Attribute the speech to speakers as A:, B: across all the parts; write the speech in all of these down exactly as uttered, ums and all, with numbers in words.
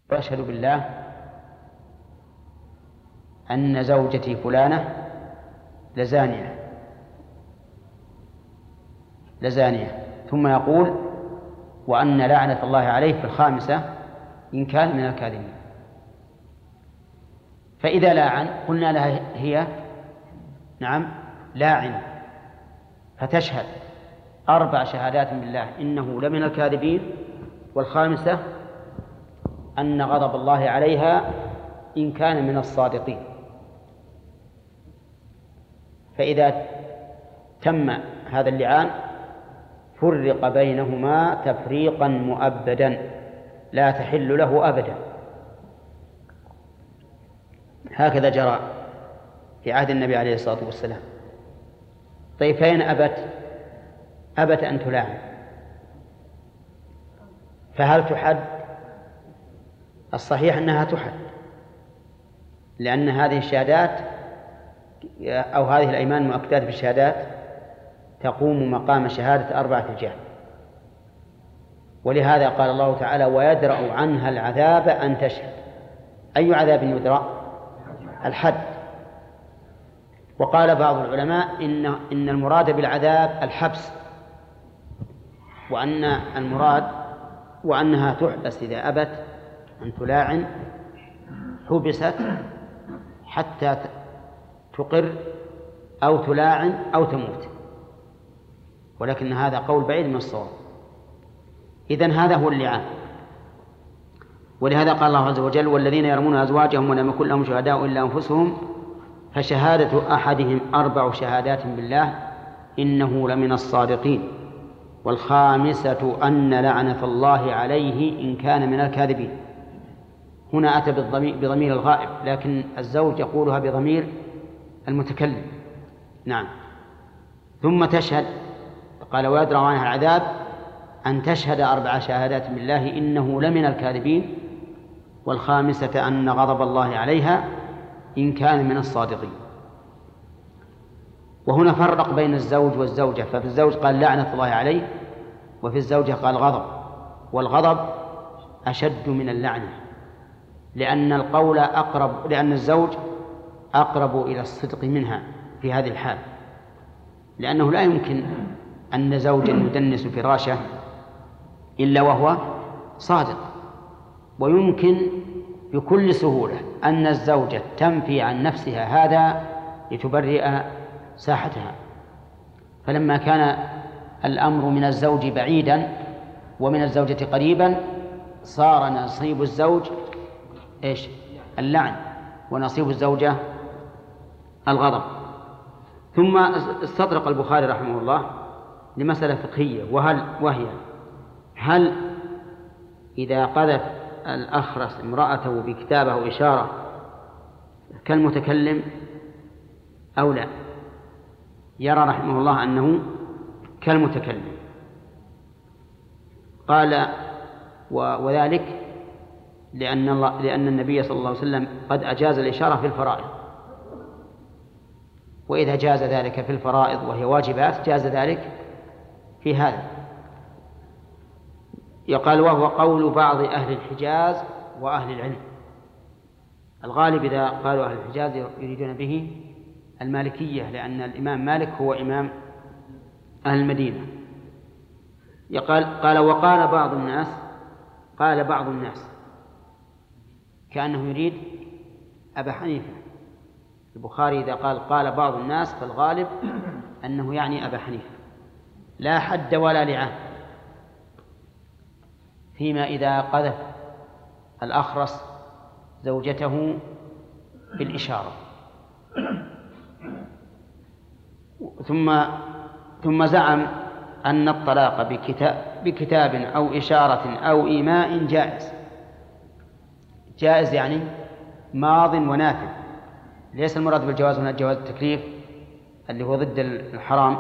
A: وأشهد بالله أن زوجتي فلانة لزانية لزانية ثم يقول وأن لعنة الله عليه في الخامسة إن كان من الكاذبين. فإذا لاعن قلنا لها هي نعم لاعن، فتشهد أربع شهادات بالله إنه لمن الكاذبين، والخامسة أن غضب الله عليها إن كان من الصادقين. فإذا تم هذا اللعان فرق بينهما تفريقا مؤبدا لا تحل له أبدا. هكذا جرى في عهد النبي عليه الصلاة والسلام. طيب فإن أبت أبت أن تلاعن فهل تحد؟ الصحيح أنها تحد، لأن هذه الشهادات أو هذه الأيمان المؤكدات بالشهادات تقوم مقام شهادة أربعة رجال، ولهذا قال الله تعالى ويدرأ عنها العذاب أن تشهد. أي عذاب يدرأ؟ الحد. وقال بعض العلماء إن إن المراد بالعذاب الحبس، وأن المراد وأنها تحبس إذا أبت أن تلاعن حبست حتى تقر أو تلاعن أو تموت، ولكن هذا قول بعيد من الصواب. إذن هذا هو اللعان. ولهذا قال الله عز وجل والذين يرمون أزواجهم ولم يكن لهم شهداء إلا أنفسهم فشهادة أحدهم أربع شهادات بالله إنه لمن الصادقين، والخامسة أن لعنة الله عليه إن كان من الكاذبين. هنا أتى بضمير الغائب، لكن الزوج يقولها بضمير المتكلم. نعم. ثم تشهد، قال ويدرأ عنها العذاب أن تشهد أربع شهادات بالله إنه لمن الكاذبين، والخامسة أن غضب الله عليها إن كان من الصادقين. وهنا فرق بين الزوج والزوجة، ففي الزوج قال لعنة الله عليه، وفي الزوجة قال غضب، والغضب أشد من اللعنة، لأن القول أقرب، لأن الزوج أقرب إلى الصدق منها في هذه الحال، لأنه لا يمكن أن زوجا يدنس فراشه إلا وهو صادق، ويمكن بكل سهولة أن الزوجة تنفي عن نفسها هذا لتبرئ ساحتها. فلما كان الأمر من الزوج بعيدا ومن الزوجة قريبا صار نصيب الزوج إيش؟ اللعن، ونصيب الزوجة الغضب. ثم استطرق البخاري رحمه الله لمسألة فقهية، وهل وهي هل إذا قذف الأخرس امرأته بكتابة أو إشارة كالمتكلم أو لا؟ يرى رحمه الله أنه كالمتكلم. قال وذلك لأن, الله لأن النبي صلى الله عليه وسلم قد أجاز الإشارة في الفرائض، وإذا جاز ذلك في الفرائض وهي واجبات جاز ذلك في هذا. يقال وهو قول بعض أهل الحجاز وأهل العلم. الغالب إذا قالوا أهل الحجاز يريدون به المالكية، لأن الإمام مالك هو إمام أهل المدينة. يقال قال وقال بعض الناس، قال بعض الناس كأنه يريد أبا حنيفة. البخاري إذا قال قال بعض الناس فالغالب أنه يعني أبا حنيفة. لا حد ولا لعان فيما إذا قذف الأخرس زوجته بالإشارة. ثم ثم زعم أن الطلاق بكتاب, بكتاب أو إشارة أو إيماء جائز. جائز يعني ماض ونافذ، ليس المراد بالجواز هنا جواز التكليف اللي هو ضد الحرام.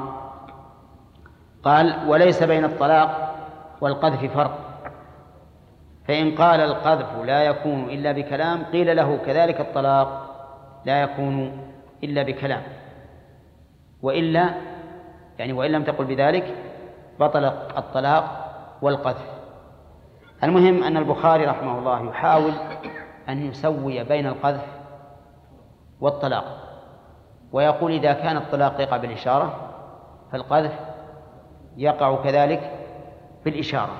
A: قال وليس بين الطلاق والقذف فرق، فإن قال القذف لا يكون إلا بكلام قيل له كذلك الطلاق لا يكون إلا بكلام، وإلا يعني وإن لم تقل بذلك بطل الطلاق والقذف. المهم أن البخاري رحمه الله يحاول أن يسوي بين القذف والطلاق، ويقول إذا كان الطلاق يقع بالإشارة فالقذف يقع كذلك بالإشارة.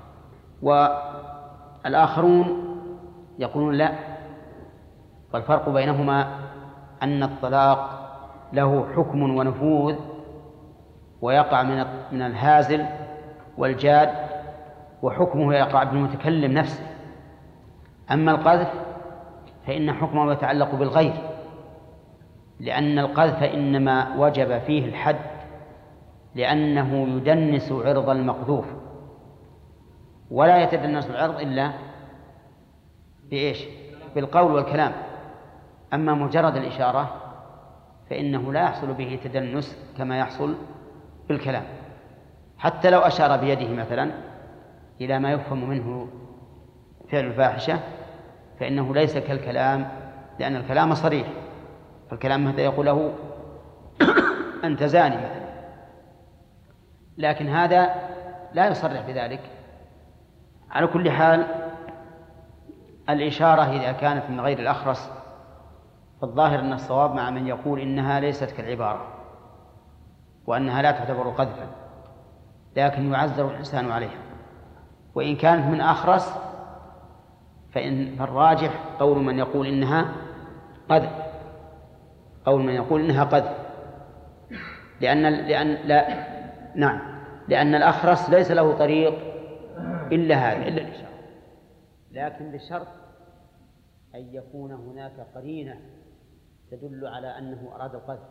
A: والآخرون يقولون لا، والفرق بينهما أن الطلاق له حكم ونفوذ ويقع من من الهازل والجاد، وحكمه يقع بالمتكلم نفسه. أما القذف فإن حكمه يتعلق بالغير، لأن القذف إنما وجب فيه الحد لأنه يدنس عرض المقذوف، ولا يتدنس العرض إلا بإيش؟ بالقول والكلام. أما مجرد الإشارة فإنه لا يحصل به تدنس كما يحصل بالكلام، حتى لو أشار بيده مثلا إلى ما يفهم منه فعل الفاحشة فإنه ليس كالكلام، لأن الكلام صريح، فالكلام متى يقول له أنت زاني مثلا، لكن هذا لا يصرح بذلك. على كل حال الإشارة إذا كانت من غير الأخرس فالظاهر أن الصواب مع من يقول إنها ليست كالعبارة وأنها لا تعتبر قذفا، لكن يعذر الإنسان عليها. وإن كانت من أخرس فإن فالراجح قول من يقول إنها قذف، قول من يقول إنها قذف، لأن لأن لا نعم لأن الأخرس ليس له طريق إلا هذا، إلا الإشارة، لكن بشرط أن يكون هناك قرينة تدل على أنه أراد القذف،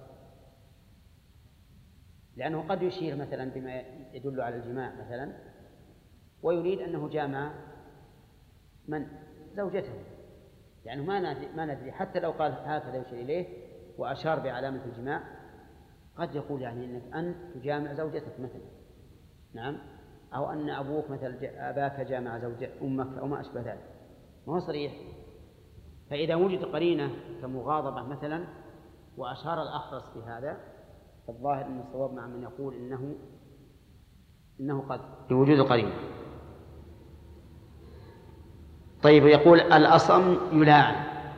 A: لأنه قد يشير مثلا بما يدل على الجماع مثلا ويريد أنه جامع من زوجته، يعني ما ندري ما ندري حتى لو قال هكذا يشير إليه وأشار بعلامة الجماع قد يقول يعني إنك أنت تجامع زوجتك مثلا، نعم، أو أن أبوك مثلا أباك جامع زوجة أمك أو ما أشبه ذلك، ما هو صريح. فإذا وجد قرينة كمغاضبة مثلا وأشار الأخرس بهذا فالظاهر أن الصواب مع من يقول إنه إنه قد بوجود القرينة. طيب، يقول الأصم يلاعن.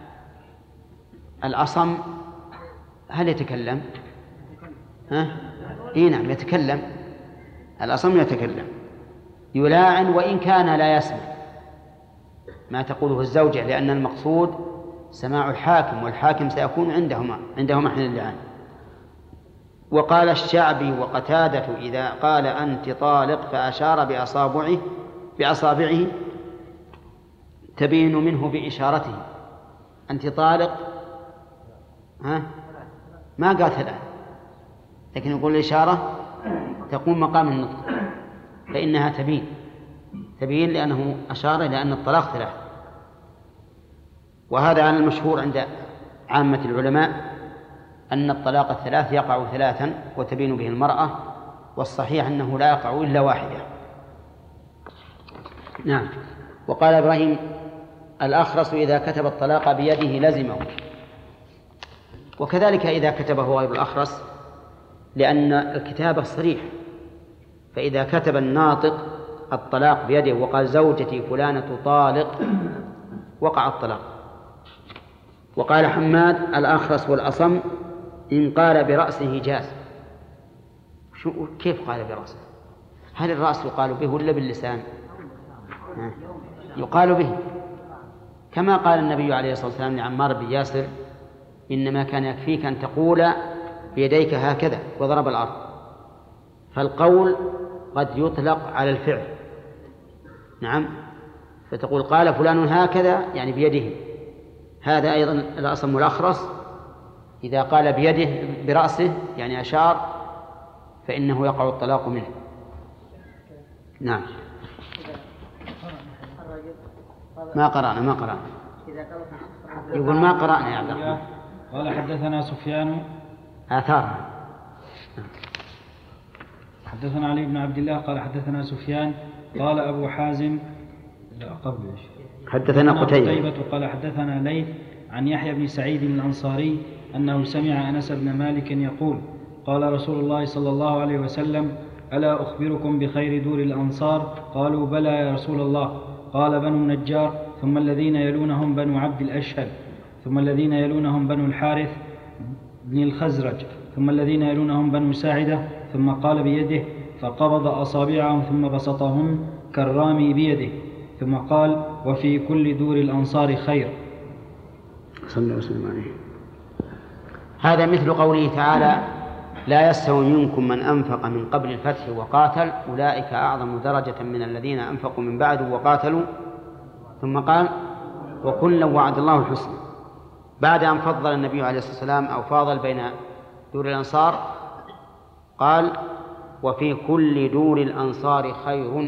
A: الأصم هل يتكلم؟ ها؟ إيه نعم يتكلم، الأصم يتكلم، يلاعن وإن كان لا يسمع ما تقوله الزوجة، لأن المقصود سماع الحاكم، والحاكم سيكون عندهما عندهما حين اللعان. وقال الشعبي وقتادة إذا قال أنت طالق فأشار بأصابعه بأصابعه تبين منه بإشارته. أنت طالق، ها؟ ما قالت الآن، لكن يقول الإشارة تقوم مقام النطق، فإنها تبين تبين لأنه أشار إلى أن الطلاق ثلاث. وهذا على المشهور عند عامة العلماء أن الطلاق الثلاث يقع ثلاثا وتبين به المرأة، والصحيح أنه لا يقع إلا واحدة. نعم. وقال إبراهيم الأخرس إذا كتب الطلاق بيده لزمه، وكذلك إذا كتبه غير الأخرس، لأن الكتابة صريح، فإذا كتب الناطق الطلاق بيده وقال زوجتي فلانة طالق وقع الطلاق. وقال حماد الأخرس والأصم إن قال برأسه جاز. شو كيف قال برأسه؟ هل الرأس يقال به ولا باللسان؟ يقال به، كما قال النبي عليه الصلاة والسلام لعمار بن ياسر إنما كان يكفيك أن تقول بيديك هكذا وضرب الأرض. فالقول قد يطلق على الفعل، نعم، فتقول قال فلان هكذا يعني بيده. هذا أيضا الأصم والأخرس إذا قال بيده برأسه يعني أشار فإنه يقع الطلاق منه. نعم. ما قرأنا ما قرأنا يقول ما قرأنا يا عبد الرحمن.
B: قال حدثنا سفيان
A: آثار.
B: حدثنا علي بن عبد الله قال حدثنا سفيان قال أبو حازم لا قبل إيش
A: حدثنا قتيبة
B: قال حدثنا ليث عن يحيى بن سعيد الأنصاري أنه سمع أنس بن مالك يقول قال رسول الله صلى الله عليه وسلم ألا أخبركم بخير دور الأنصار؟ قالوا بلى يا رسول الله. قال بنو النجار ثم الذين يلونهم بنو عبد الأشهل ثم الذين يلونهم بنو الحارث بن الخزرج ثم الذين يلونهم بنو ساعدة ثم قال بيده فقبض أصابعهم ثم بسطهن كالرامي بيده ثم قال وفي كل دور الأنصار خير.
A: صلى الله وسلم عليه. هذا مثل قوله تعالى لا يستوي منكم من أنفق من قبل الفتح وقاتل أولئك أعظم درجة من الذين أنفقوا من بعد وقاتلوا ثم قال وكلا وعد الله الحسنى. بعد أن فضل النبي عليه الصلاة والسلام أو فاضل بين دور الأنصار قال وفي كل دور الأنصار خير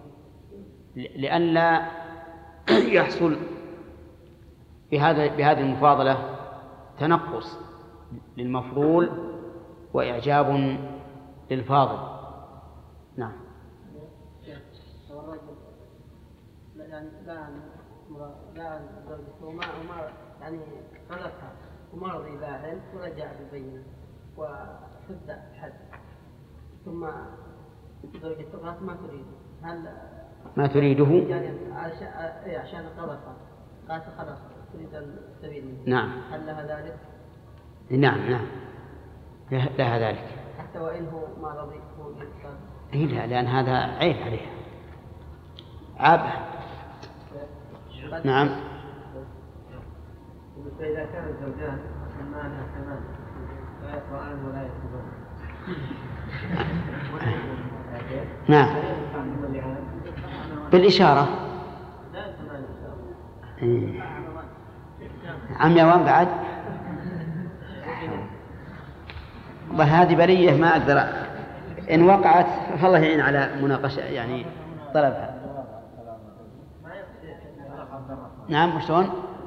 A: لئلا يحصل بهذا بهذه المفاضلة تنقص للمفضول وإعجاب للفاضل. نعم.
C: يعني لا لا زوجته وما وما يعني خلقها وما رضي باهل ورجع بالبينة وحد حد ثم زوجته قالت ما تريد هل
A: ما تريده
C: يعني عشان عشان قذفها قالت خلاص تريد السبيل منه.
A: نعم.
C: هل لها ذلك؟
A: نعم نعم لها ذلك
C: حتى وإن هو ما رضي هو يقصد.
A: إيه لا لأن هذا عيب عليها عابه. نعم.
C: فإذا كان الزوجان سمانها كمان لا يقرأان ولا يكتبون.
A: نعم بالإشارة. إيه. عم يوان بعد وهذه برية ما أقدر إن وقعت فالله يعين على مناقشة يعني طلبها. نعم وشلون؟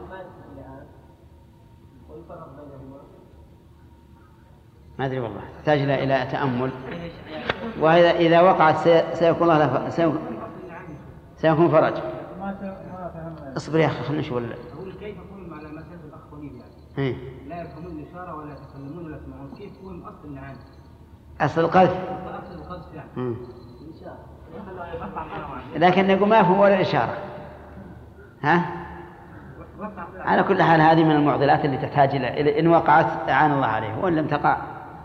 A: ما أدري والله تحتاج إلى تأمل. وإذا إذا وقعت سيكون الله سيكون فرج. اصبر يا أخي خلنا نشوف.
D: كيف يكون على مسألة الأخ وليد يعني لا يفهمون الإشارة ولا يتكلمون ولا يسمعون كيف يكون أصل النعام
A: أصل القذف
D: أصل القذف يعني
A: لكن نقول ما هو ولا الإشارة. ها على كل حال هذه من المعضلات اللي تحتاج إلى إن وقعت أعان الله عليه وإن لم تقع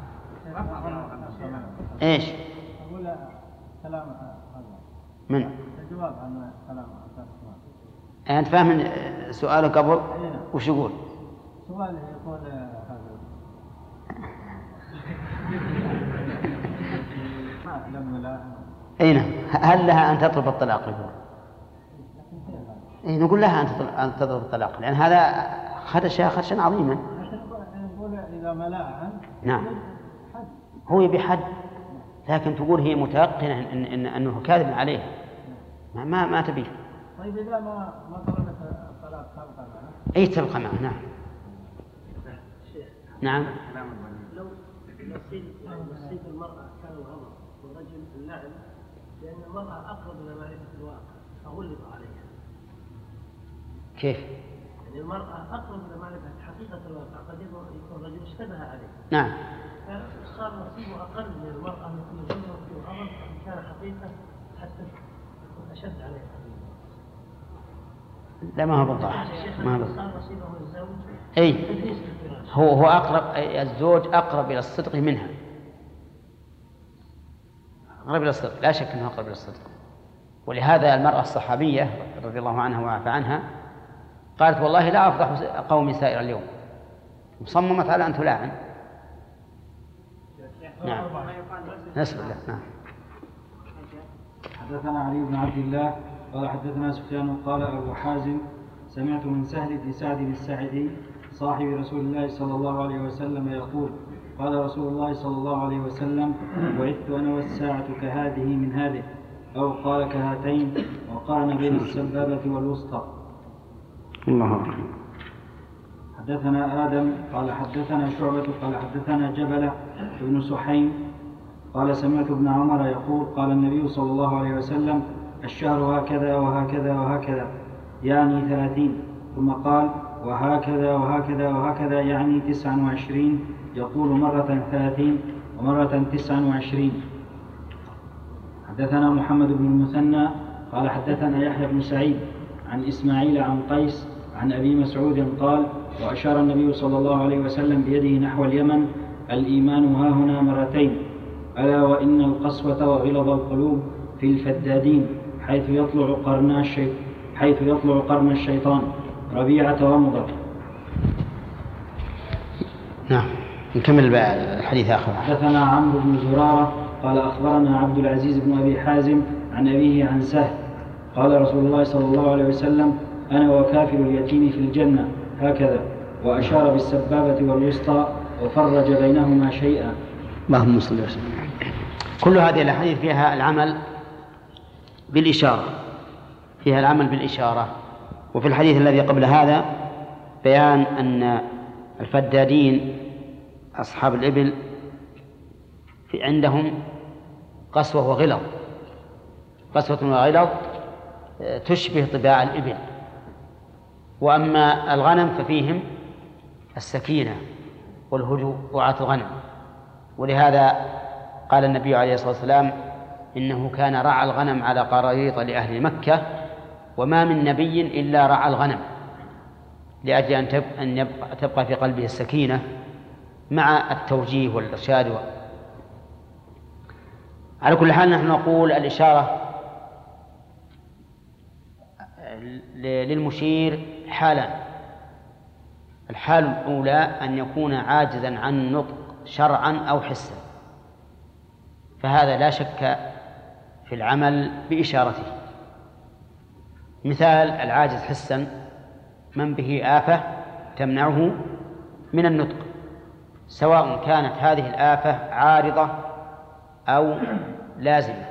A: إيش
D: أقول كلام
A: من
D: الجواب عن كلام
A: أنت فاهم سؤاله قبل وش يقول؟
D: سؤاله يقول
A: أين هل لها أن تطلب الطلاق يقول؟ إيه نقول لها أن تطلب الطلاق لأن هذا خدش خدشا عظيما.
D: نقول إذا ملاء
A: نعم هو يبي حد لكن تقول هي متيقنة إن, إن أنه كاذب عليه ما ما, ما تبي.
D: طيب إذا ما ما طلبت الطلاق تبقى معه.
A: أي تبقى معه. نعم. نعم.
C: لو نصيب نصيب المرأة كان الغضب والرجل اللعن لأن المرأة أقرب إلى معرفة الواقع فغلب عليها.
A: كيف؟
C: يعني المرأة أقرب إلى معرفة حقيقة الواقع قد يكون الرجل اشتبه عليه.
A: نعم.
C: فصار نصيبه أقل من المرأة التي يجمع في الغضب إن كان حقيقة حتى تكون أشد عليها.
A: لا ما هو بالضبط. ما هو بالضبط.
C: صار نصيبه الزوج.
A: أي هو هو أقرب الزوج أقرب إلى الصدق منها. أقرب إلى الصدق لا شك أنه أقرب إلى الصدق. ولهذا المرأة الصحابية رضي الله عنها وعفى عنها قالت والله لا أفضح قومي سائر اليوم مصممت على أن تلاعن. نعم نسبة الله. نعم.
B: حدثنا علي بن عبد الله قال حدثنا سفيان قال أبو حازم سمعت من سهل بن سعد الساعدي صاحب رسول الله صلى الله عليه وسلم يقول قال رسول الله صلى الله عليه وسلم بعثت أنا والساعة كهذه من هذه أو قال كهاتين وقارن بين السبابة والوسطى.
A: الله أكبر.
B: حدثنا آدم قال حدثنا شعبة قال حدثنا جبلة بن سحيم قال سمعت ابن عمر يقول قال النبي صلى الله عليه وسلم الشهر هكذا وهكذا وهكذا يعني ثلاثين ثم قال وهكذا وهكذا وهكذا يعني تسعا وعشرين يقول مرة ثلاثين ومرة تسعا وعشرين. حدثنا محمد بن المثنى قال حدثنا يحيى بن سعيد عن إسماعيل عن قيس عن أبي مسعود قال وأشار النبي صلى الله عليه وسلم بيده نحو اليمن الإيمان هاهنا مرتين ألا وإن القسوة وغلظ القلوب في الفدادين حيث يطلع قرن الشيطان حيث يطلع قرن الشيطان ربيعة ومضر.
A: نعم نكمل الحديث آخر.
B: حدثنا عمرو بن زرارة قال أخبرنا عبد العزيز بن أبي حازم عن أبيه عن سهل قال رسول الله صلى الله عليه وسلم أنا وكافر اليتيم في الجنة هكذا وأشار بالسبابة والوسطى وفرج بينهما شيئا.
A: اللهم صل وسلم. كل هذه الأحاديث فيها العمل بالإشارة فيها العمل بالإشارة. وفي الحديث الذي قبل هذا بيان أن الفدادين أصحاب الإبل في عندهم قسوة وغلظ قسوة وغلظ تشبه طباع الإبل. وأما الغنم ففيهم السكينة والهدوء وعاة الغنم. ولهذا قال النبي عليه الصلاة والسلام إنه كان رعى الغنم على قراريط لأهل مكة وما من نبي إلا رعى الغنم لأجل أن يبقى تبقى في قلبه السكينة مع التوجيه والإرشاد. على كل حال نحن نقول الإشارة للمشير حالا. الحال الأولى أن يكون عاجزا عن النطق شرعا أو حسا فهذا لا شك في العمل بإشارته. مثال العاجز حسا من به آفة تمنعه من النطق سواء كانت هذه الآفة عارضة أو لازمة.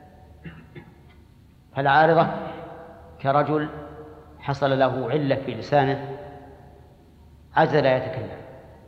A: فالعارضة كرجل حصل له علة في لسانه عجز لا يتكلم.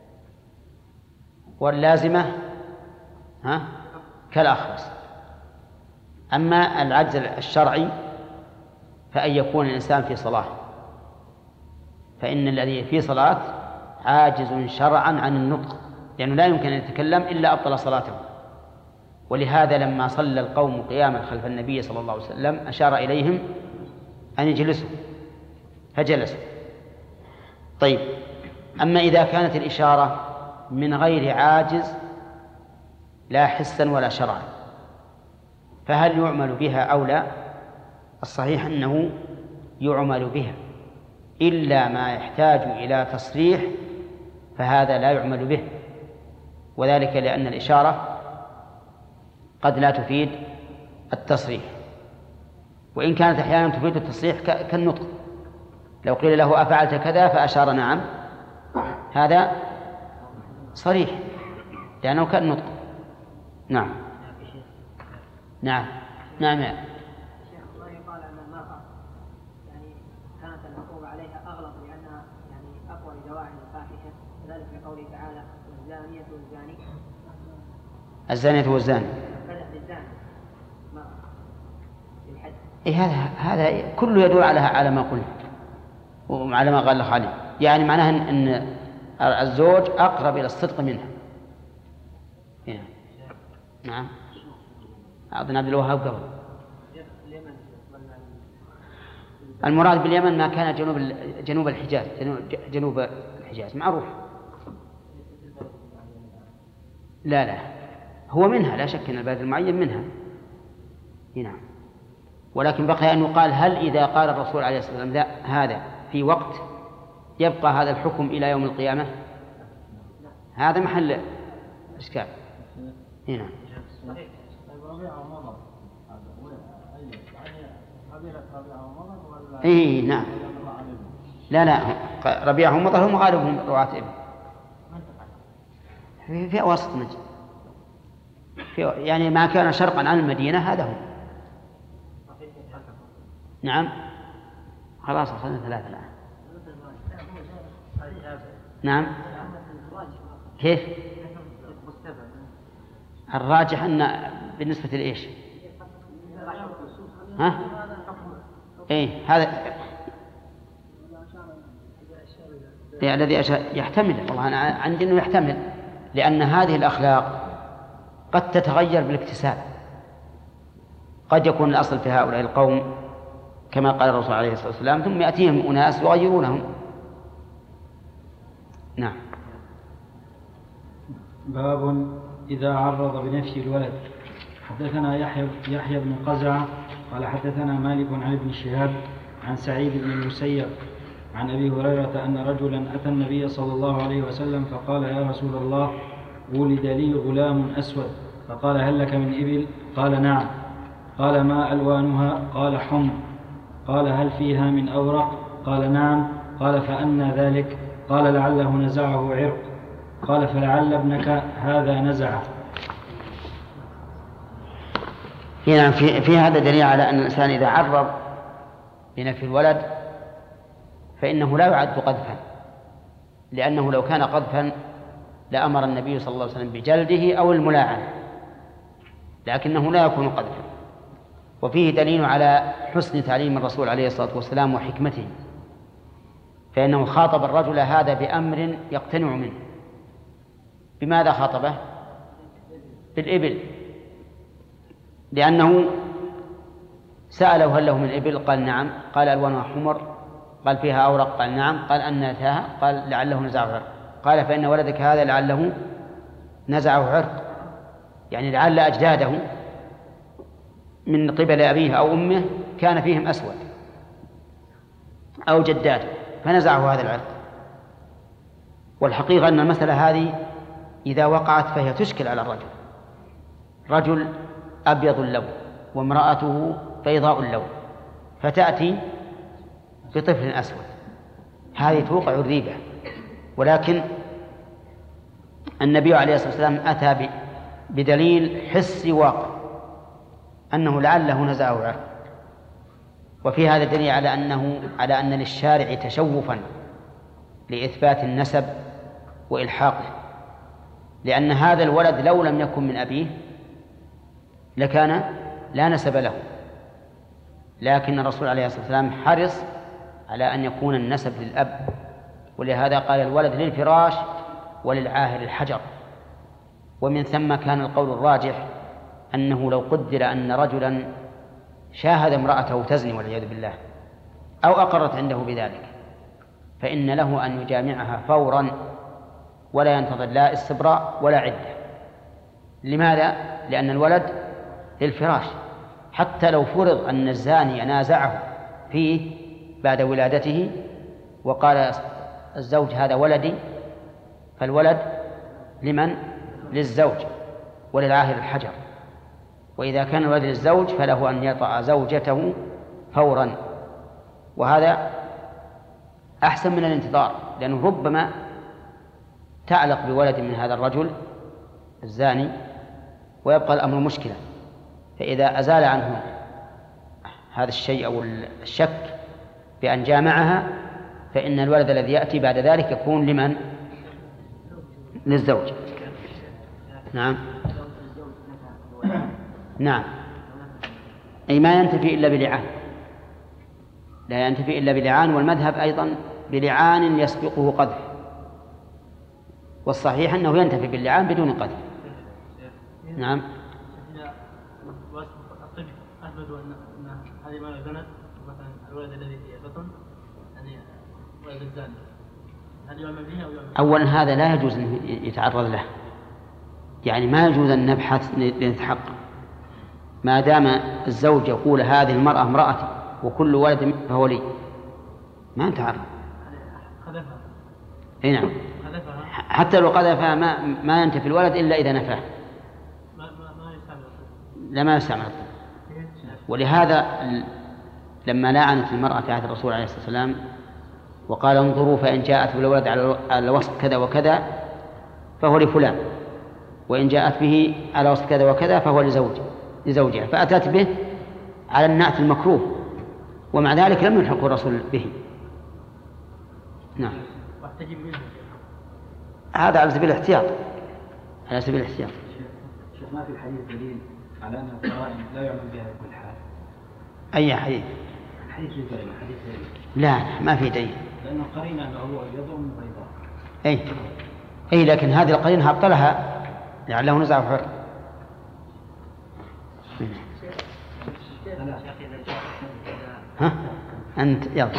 A: واللازمة ها كالأخرس. أما العجز الشرعي فأن يكون الإنسان في صلاة فإن الذي في صلاة عاجز شرعا عن النطق لأنه لا يمكن أن يتكلم إلا أبطل صلاته. ولهذا لما صلى القوم قياما خلف النبي صلى الله عليه وسلم أشار إليهم أن يجلسوا فجلسوا. طيب أما إذا كانت الإشارة من غير عاجز لا حسا ولا شرعا فهل يعمل بها أو لا؟ الصحيح أنه يعمل بها إلا ما يحتاج إلى تصريح فهذا لا يعمل به. وذلك لأن الإشارة قد لا تفيد التصريح وإن كانت أحيانا تفيد التصريح كالنطق. لو قيل له أفعلت كذا فأشار نعم هذا صريح لأنه كالنطق. نعم نعم نعم
D: شيخ ما يقال أن المرأة يعني كانت العقوبة عليها أغلظ لأنها يعني أقوى لدواعي الفاحشة ذلك لقوله تعالى والزانية والزاني
A: الزانية والزاني إيه هذا هذا كله يدل على على ما قلنا وعلى ما قال الأخ علي. يعني معناه أن الزوج أقرب إلى الصدق منها. هنا. نعم أظن عبد الوهاب قبل. المراد باليمن ما كان جنوب جنوب الحجاز جنوب الحجاز معروف. لا لا هو منها لا شك أن البلد المعين منها. هنا. ولكن بقي أن يقال هل إذا قال الرسول عليه الصلاة والسلام هذا في وقت يبقى هذا الحكم إلى يوم القيامة؟ هذا محل إشكال. هنا إيه نعم لا لا ربيعة ومطر هم غالبهم رعاة إبل في, في أواسط نجد في يعني ما كان شرقا عن المدينة هذا هو. نعم خلاص أخذنا ثلاثة الآن. نعم كيف الراجح أن بالنسبة لإيش ها إيه هذا إيه الذي يحتمل والله أنا عندي أنه يحتمل لأن هذه الأخلاق قد تتغير بالاكتساب. قد يكون الأصل في هؤلاء القوم كما قال الرسول عليه الصلاة والسلام، ثم يأتيهم أناس يغيرونهم. نعم.
B: باب إذا عرض بنفي الولد. حدثنا يحيى يحيى بن قزعة قال حدثنا مالك عن ابن شهاب عن سعيد بن المسيب عن أبي هريرة أن رجلا أتى النبي صلى الله عليه وسلم فقال: يا رسول الله، ولد لي غلام أسود، فقال: هل لك من إبل؟ قال: نعم. قال: ما ألوانها؟ قال: حمر. قال: هل فيها من أورق؟ قال: نعم. قال: فأنى ذلك؟ قال: لعله نزعه عرق. قال: فلعل ابنك هذا نزعه.
A: في, في, في هذا دليل على أن الإنسان إذا عرض بنفي الولد فإنه لا يعد قذفا، لأنه لو كان قذفا لأمر النبي صلى الله عليه وسلم بجلده أو الملاعنة، لكنه لا يكون قذفا. وفيه دليل على حسن تعليم الرسول عليه الصلاة والسلام وحكمته، فإنه خاطب الرجل هذا بأمر يقتنع منه. بماذا خاطبه؟ بالإبل، لأنه سأله: هل له من إبل؟ قال: نعم. قال: ألوانها حمر؟ قال: فيها أورق؟ قال: نعم. قال: أن أتاها؟ قال: لعله نزعه عرق. قال: فإن ولدك هذا لعله نزعه عرق، يعني لعل أجداده من قبل أبيه أو أمه كان فيهم أسود، أو جداته فنزعه هذا العرق. والحقيقة أن المسألة هذه إذا وقعت فهي تشكل على الرجل. رجل أبيض اللون وامرأته بيضاء اللون، فتأتي بطفل أسود، هذه توقع الريبة. ولكن النبي عليه الصلاة والسلام أتى بدليل حسي واقع أنه لعله نزعه عرق. وفي هذا الدليل على أنه على أن للشارع تشوفا لإثبات النسب وإلحاقه، لأن هذا الولد لو لم يكن من أبيه لكان لا نسب له، لكن الرسول عليه الصلاة والسلام حرص على أن يكون النسب للأب، ولهذا قال: الولد للفراش وللعاهر الحجر. ومن ثم كان القول الراجح أنه لو قدر أن رجلا شاهد امرأته تزني والعياذ بالله أو أقرت عنده بذلك، فإن له أن يجامعها فورا ولا ينتظر لا استبراء ولا عدة. لماذا؟ لأن الولد للفراش، حتى لو فرض أن الزاني نازعه فيه بعد ولادته وقال الزوج: هذا ولدي، فالولد لمن؟ للزوج وللعاهر الحجر. وإذا كان الولد للزوج فله أن يطأ زوجته فورا، وهذا أحسن من الانتظار، لأنه ربما تعلق بولد من هذا الرجل الزاني ويبقى الأمر مشكلة. فإذا أزال عنه هذا الشيء أو الشك بأن جامعها فإن الولد الذي يأتي بعد ذلك يكون لمن؟ للزوج. نعم نعم أي ما ينتفي إلا بلعان، لا ينتفي إلا بلعان، والمذهب أيضا بلعان يسبقه قذف، والصحيح أنه ينتفي باللعان بدون قذف. نعم.
C: أثبتوا أن هذه ما زنت، مثلا الولد الذي في بطن يعني ولد الزاني، هل يعمل به أو يعمل؟
A: أولا هذا لا يجوز أن يتعرض له، يعني ما يجوز أن نبحث لنتحقق، ما دام الزوج يقول هذه المرأة امرأتي وكل ولد فهو لي، ما نتعرض.
C: خلفها.
A: أي نعم.
C: خلفها.
A: حتى لو قذفها ما ما ينتفي الولد إلا إذا نفاه.
C: ما ما ما يستعمل.
A: لا ما يستعمل. ولهذا لما لعنت المرأة في عهد الرسول عليه الصلاة والسلام وقال: انظروا فإن جاءت بالولد على وصف كذا وكذا فهو لفلان، وإن جاءت به على وصف كذا وكذا فهو لزوج لزوجها، فأتت به على النعت المكروه، ومع ذلك لم يلحقه الرسول به. نعم. هذا على سبيل الاحتياط، على سبيل الاحتياط.
B: شيخ، ما في الحديث دليل على أن القرائن لا يعمل بها بكل حال؟
A: أي حديث؟
B: الحديث الدليل. الحديث دليل.
A: لا ما في دليل،
B: لأنه قرينة أنه هو أبيض ومن بيضاء.
A: أي أي لكن هذه القرينة أبطلها لعله نزع حر. ها أنت يلا.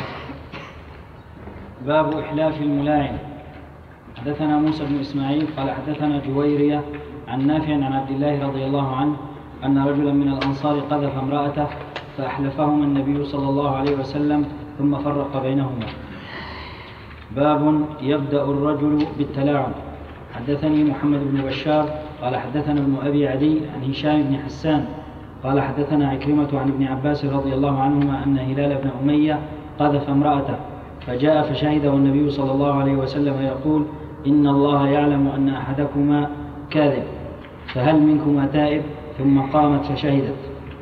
B: باب إحلاف الملاعن. حدثنا موسى بن إسماعيل قال حدثنا جويرية عن نافع عن عبد الله رضي الله عنه أن رجلا من الأنصار قذف امرأته فأحلفهما النبي صلى الله عليه وسلم ثم فرق بينهما. باب يبدأ الرجل بالتلاعن. حدثني محمد بن بشار قال حدثنا ابن أبي عدي عن هشام بن حسان قال حدثنا عكرمة عن ابن عباس رضي الله عنهما أن هلال بن أمية قذف امرأته فجاء فشهد والنبي صلى الله عليه وسلم يقول إن الله يعلم أن أحدكما كاذب فهل منكما تائب؟ ثم قامت فشهدت.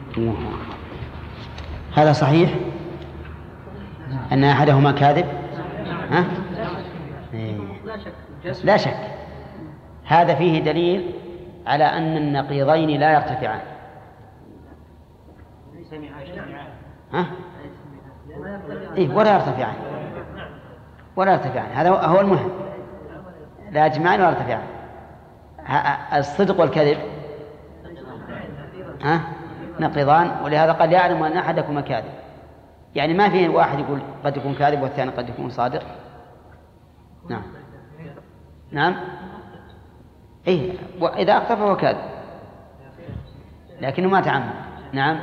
A: هذا صحيح أن أحدهما كاذب؟ ها؟ لا شك. هذا فيه دليل على أن النقيضين لا يرتفعان. ها؟ إيه ولا يرتفعان ولا يرتفعان هذا هو المهم. لا يجمعان ولا يرتفعان. الصدق والكذب ها؟ نقيضان، ولهذا قال يعلم أن أحدكما كاذب، يعني ما فيه واحد يقول قد يكون كاذب والثاني قد يكون صادق. نعم نعم إيه وإذا أخطأ فهو كاذب لكنه ما تعمد. نعم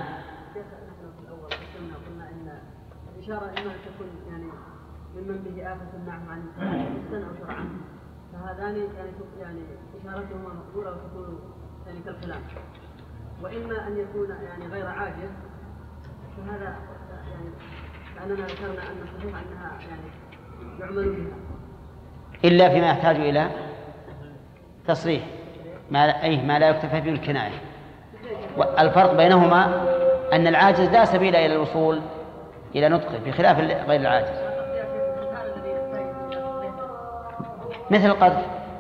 D: الإشارة إما أن تكون يعني ممن به آفة معه عن السنة أو شرعا، فهذان يعني يعني إشارتهما مقبولة وتكون يعني كالكلام، وإما أن يكون يعني غير عاجز، فهذا يعني كأننا ذكرنا أن الصحيح أنها يعني يعمل بها
A: إلا فيما يحتاج إلى تصريح ما أيه ما لا يكتفى به الكناية. والفرق بينهما أن العاجز لا سبيل إلى الوصول إلى نطقه بخلاف غير العاجز. مثل القذف.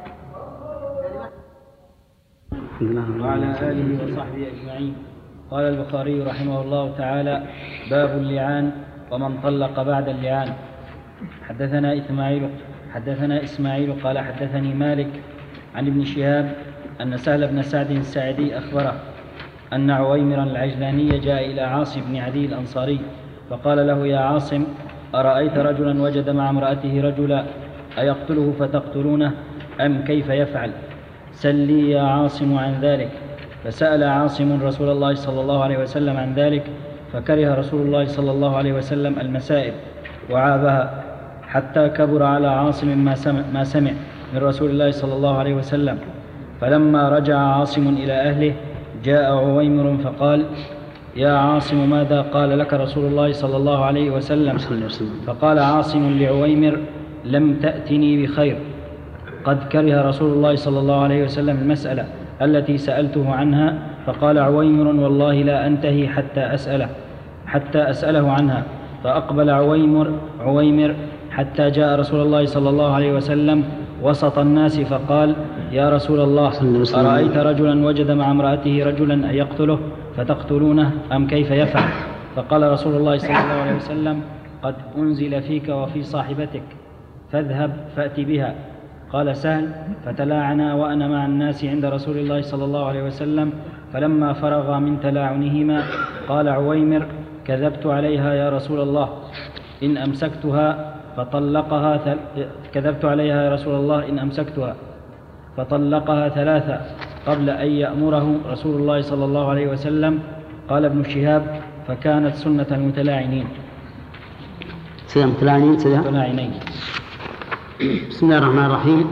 B: وعلى آله وصحبه أجمعين. قال البخاري رحمه الله تعالى: باب اللعان ومن طلق بعد اللعان. حدثنا إسماعيل حدثنا إسماعيل قال حدثني مالك عن ابن شهاب أن سهل بن سعد الساعدي أخبره أن عويمرا العجلاني جاء إلى عاصم بن عدي الأنصاري فقال له: يا عاصم، أرأيت رجلا وجد مع امرأته رجلا أيقتله فتقتلونه أم كيف يفعل؟ سل لي يا عاصم عن ذلك. فسأل عاصم رسول الله صلى الله عليه وسلم عن ذلك، فكره رسول الله صلى الله عليه وسلم المسائل وعابها، حتى كبر على عاصم ما سمع, ما سمع من رسول الله صلى الله عليه وسلم. فلما رجع عاصم إلى أهله جاء عويمر فقال: يا عاصم، ماذا قال لك رسول الله صلى الله عليه وسلم؟ فقال عاصم لعويمر: لم تأتني بخير، قد كره رسول الله صلى الله عليه وسلم المسألة التي سألته عنها. فقال عويمر: والله لا أنتهي حتى أسأله حتى أسأله عنها. فأقبل عويمر عويمر حتى جاء رسول الله صلى الله عليه وسلم وسط الناس فقال: يا رسول الله، أرأيت رجلا وجد مع امرأته رجلا أيقتله فتقتلونه أم كيف يفعل؟ فقال رسول الله صلى الله عليه وسلم: قد أنزل فيك وفي صاحبتك، فاذهب فأت بها. قال سهل: فتلاعنا وأنا مع الناس عند رسول الله صلى الله عليه وسلم، فلما فرغ من تلاعنهما قال عويمر: كذبت عليها يا رسول الله إن أمسكتها فطلقها ثل... كذبت عليها يا رسول الله إن أمسكتها فطلقها ثلاثة قبل أن يأمره رسول الله صلى الله عليه وسلم. قال ابن شهاب: فكانت سنة المتلاعنين.
A: سنة المتلاعنين سنة
B: المتلاعنين.
A: بسم الله الرحمن الرحيم.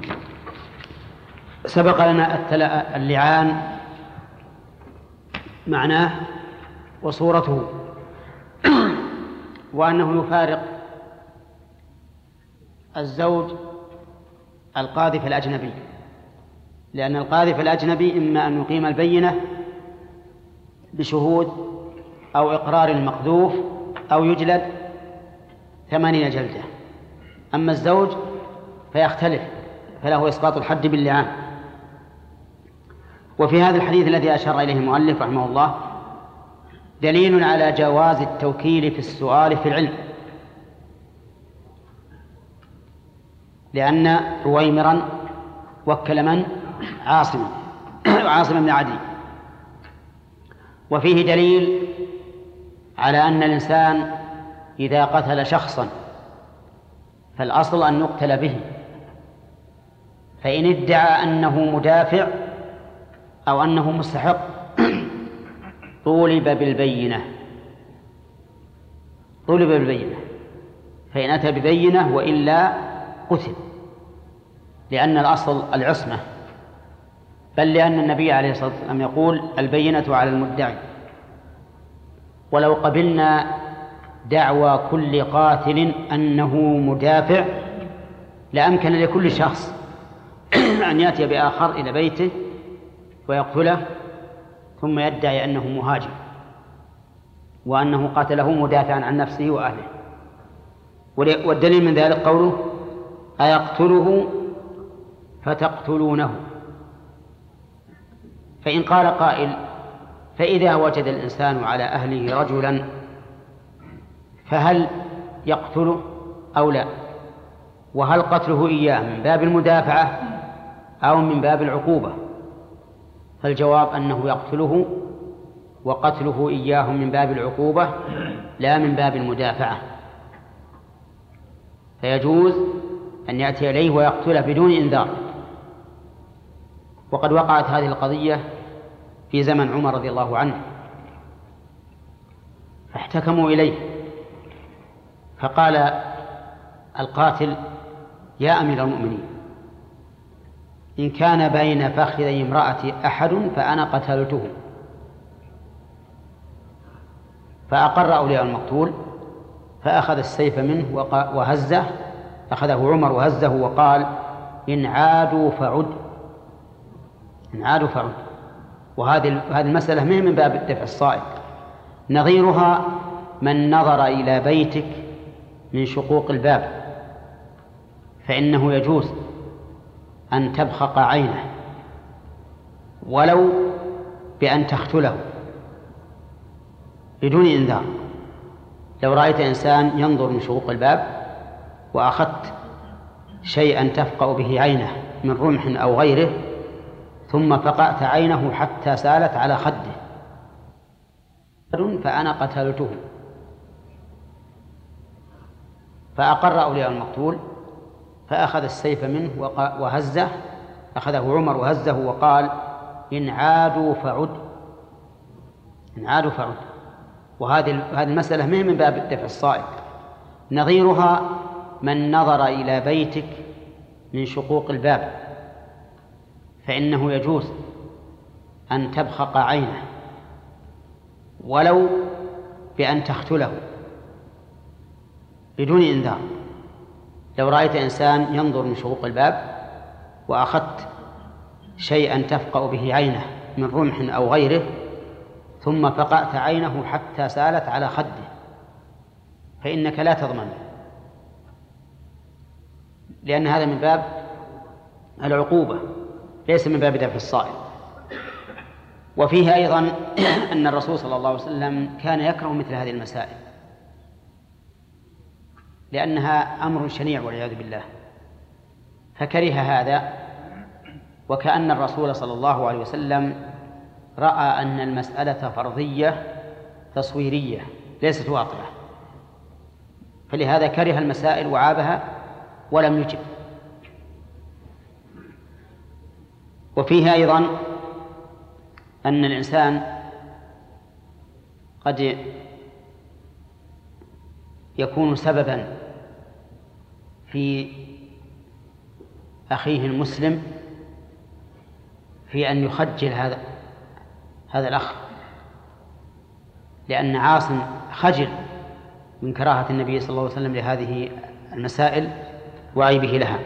A: سبق لنا التلا... اللعان معناه وصورته، وأنه يفارق الزوج القاذف الأجنبي، لأن القاذف الأجنبي إما أن يقيم البينة بشهود أو إقرار المقذوف أو يجلد ثمانين جلدة. أما الزوج فيختلف، فله إسقاط الحد باللعان. وفي هذا الحديث الذي أشار إليه المؤلف رحمه الله دليل على جواز التوكيل في السؤال في العلم، لأن عويمرا وكل من؟ عاصم عاصم بن عدي. وفيه دليل على أن الإنسان إذا قتل شخصا فالأصل أن يقتل به، فإن ادعى أنه مدافع أو أنه مستحق طولب بالبينة طولب بالبينة فإن أتى ببينة وإلا قتل، لأن الأصل العصمة، بل لأن النبي عليه الصلاة والسلام يقول البينة على المدعي. ولو قبلنا دعوى كل قاتل أنه مدافع لأمكن لكل شخص أن يأتي بآخر إلى بيته ويقتله ثم يدعي أنه مهاجم وأنه قتله مدافعا عن نفسه وأهله. والدليل من ذلك قوله أيقتله فتقتلونه. فإن قال قائل فإذا وجد الإنسان على أهله رجلا فهل يقتله أو لا؟ وهل قتله إياه من باب المدافعة أو من باب العقوبة؟ فالجواب أنه يقتله، وقتله إياه من باب العقوبة لا من باب المدافعة، فيجوز أن يأتي إليه ويقتله بدون إنذار. وقد وقعت هذه القضية في زمن عمر رضي الله عنه، فاحتكموا إليه فقال القاتل يا أمير المؤمنين إن كان بين فخذي امرأتي أحد فأنا قتلته. فأقر أولياء المقتول فأخذ السيف منه وهزه، أخذه عمر وهزه وقال إن عادوا فعد إن عادوا فعد. وهذه هذه المسألة ما من باب الدفع الصائب، نظيرها من نظر إلى بيتك من شقوق الباب فإنه يجوز أن تبخق عينه ولو بأن تقتله بدون إنذار. لو رأيت إنسان ينظر من شقوق الباب وأخذت شيئا تفقأ به عينه من رمح أو غيره ثم فقأت عينه حتى سالت على خده فأنا قتلته. فأقر أولياء المقتول فأخذ السيف منه وهزه، أخذه عمر وهزه وقال إن عادوا فعد إن عادوا فعد. وهذه هذه المسألة ما من باب الدفع الصائب، نظيرها من نظر إلى بيتك من شقوق الباب فإنه يجوز أن تبخق عينه ولو بأن تقتله بدون إنذار. لو رأيت إنسان ينظر من شقوق الباب وأخذت شيئا تفقأ به عينه من رمح أو غيره ثم فقأت عينه حتى سالت على خده فإنك لا تضمن، لأن هذا من باب العقوبة ليس من باب دفع الصائب. وفيه أيضا أن الرسول صلى الله عليه وسلم كان يكره مثل هذه المسائل لأنها أمر شنيع والعياذ بالله، فكره هذا. وكأن الرسول صلى الله عليه وسلم رأى أن المسألة فرضية تصويرية ليست واقعة، فلهذا كره المسائل وعابها ولم يجب. وفيه أيضا أن الإنسان قد يكون سببا في أخيه المسلم في أن يخجل هذا هذا الأخ، لأن عاصم خجل من كراهة النبي صلى الله عليه وسلم لهذه المسائل وعيبه لها.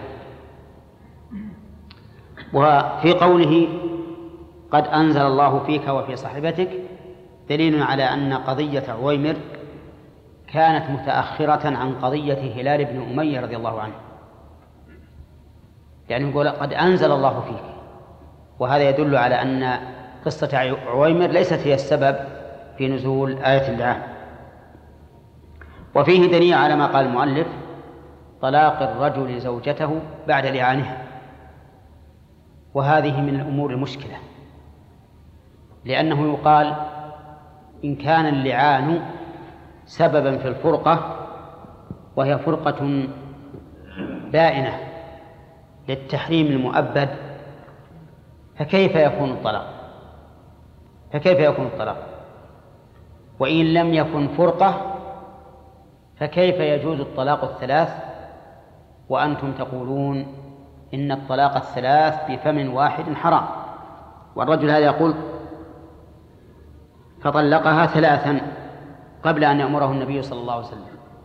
A: وفي قوله قد أنزل الله فيك وفي صاحبتك دليل على أن قضية عويمر كانت متأخرة عن قضية هلال بن أمية رضي الله عنه، يعني يقول قد أنزل الله فيك، وهذا يدل على أن قصة عويمر ليست هي السبب في نزول آية اللعان. وفيه دليل على ما قال المؤلف طلاق الرجل زوجته بعد لعانها، وهذه من الأمور المشكلة، لأنه يقال إن كان اللعان سببا في الفرقة وهي فرقة بائنة للتحريم المؤبد، فكيف يكون الطلاق؟ فكيف يكون الطلاق؟ وإن لم يكن فرقة فكيف يجوز الطلاق الثلاث وأنتم تقولون إن الطلاق الثلاث بفم واحد حرام؟ والرجل هذا يقول فطلقها ثلاثا قبل أن يأمره النبي صلى الله عليه وسلم.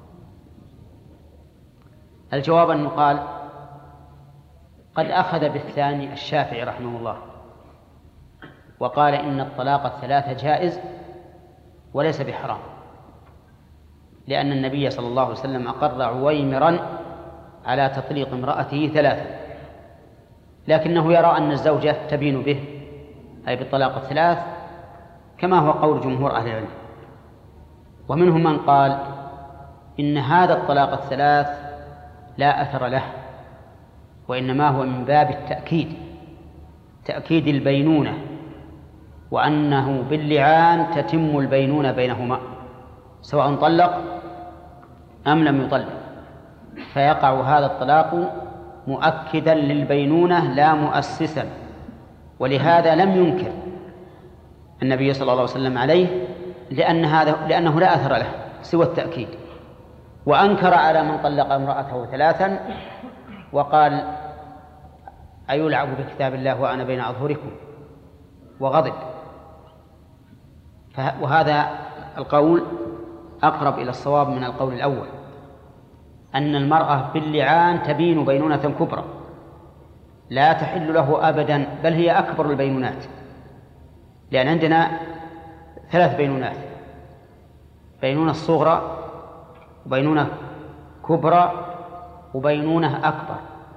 A: الجواب أنه قال قد أخذ بالثاني الشافعي رحمه الله وقال إن الطلاق الثلاثة جائز وليس بحرام، لأن النبي صلى الله عليه وسلم أقر عويمرا على تطليق امرأته ثلاثة، لكنه يرى أن الزوجة تبين به أي بالطلاق الثلاث كما هو قول جمهور أهل العلم. ومنهم من قال إن هذا الطلاق الثلاث لا أثر له، وإنما هو من باب التأكيد، تأكيد البينونة، وأنه باللعان تتم البينونة بينهما سواء طلق أم لم يطلق، فيقع هذا الطلاق مؤكدا للبينونة لا مؤسسا. ولهذا لم ينكر النبي صلى الله عليه وسلم عليه لأن هذا لأنه لا أثر له سوى التأكيد، وأنكر على من طلق امرأته ثلاثا وقال أيلعب بكتاب الله وأنا بين أظهركم وغضب. وهذا القول أقرب إلى الصواب من القول الأول، أن المرأة باللعان تبين بينونة كبرى لا تحل له أبدا، بل هي أكبر البينونات، لأن عندنا ثلاث بينونات: بينونة الصغرى وبينونة كبرى وبينونة أكبر.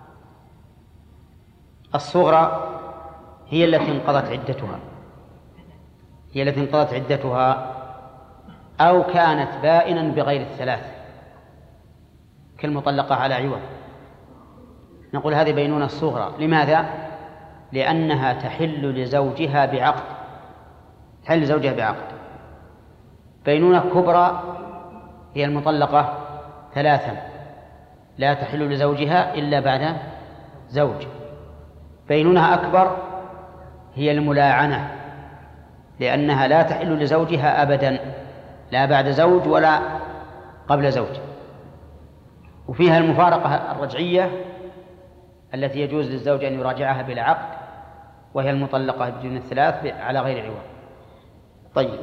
A: الصغرى هي التي انقضت عدتها هي التي انقضت عدتها أو كانت بائنا بغير الثلاث كالمطلقة على عوض، نقول هذه بينونة الصغرى. لماذا؟ لأنها تحل لزوجها بعقد تحل لزوجها بعقد. بينونة كبرى هي المطلقة ثلاثا لا تحل لزوجها إلا بعد زوج. بينونة أكبر هي الملاعنة، لأنها لا تحل لزوجها أبدا لا بعد زوج ولا قبل زوج. وفيها المفارقة الرجعية التي يجوز للزوج أن يراجعها بلا عقد، وهي المطلقة بدون الثلاث على غير عوض. طيب،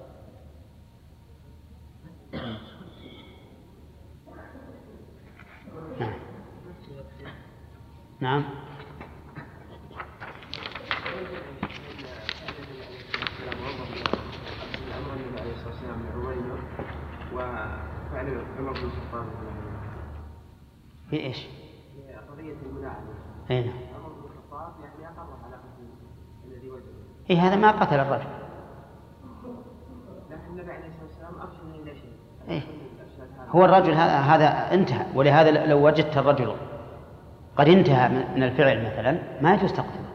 A: نعم نعم
E: وفعل عمر بن الخطاب
A: في ايش؟
E: هي قضية الملاعنة.
A: اين؟
E: عمر بن الخطاب يعني أقر على الذي وجد.
A: إيه هذا ما قتل الرجل.
E: لكن النبي عليه الصلاة والسلام أرشد إلى شيء.
A: إيه؟ هو الرجل هذا هذا انتهى، ولهذا لو وجدت الرجل قد انتهى من الفعل مثلا ما يجوز تقتله،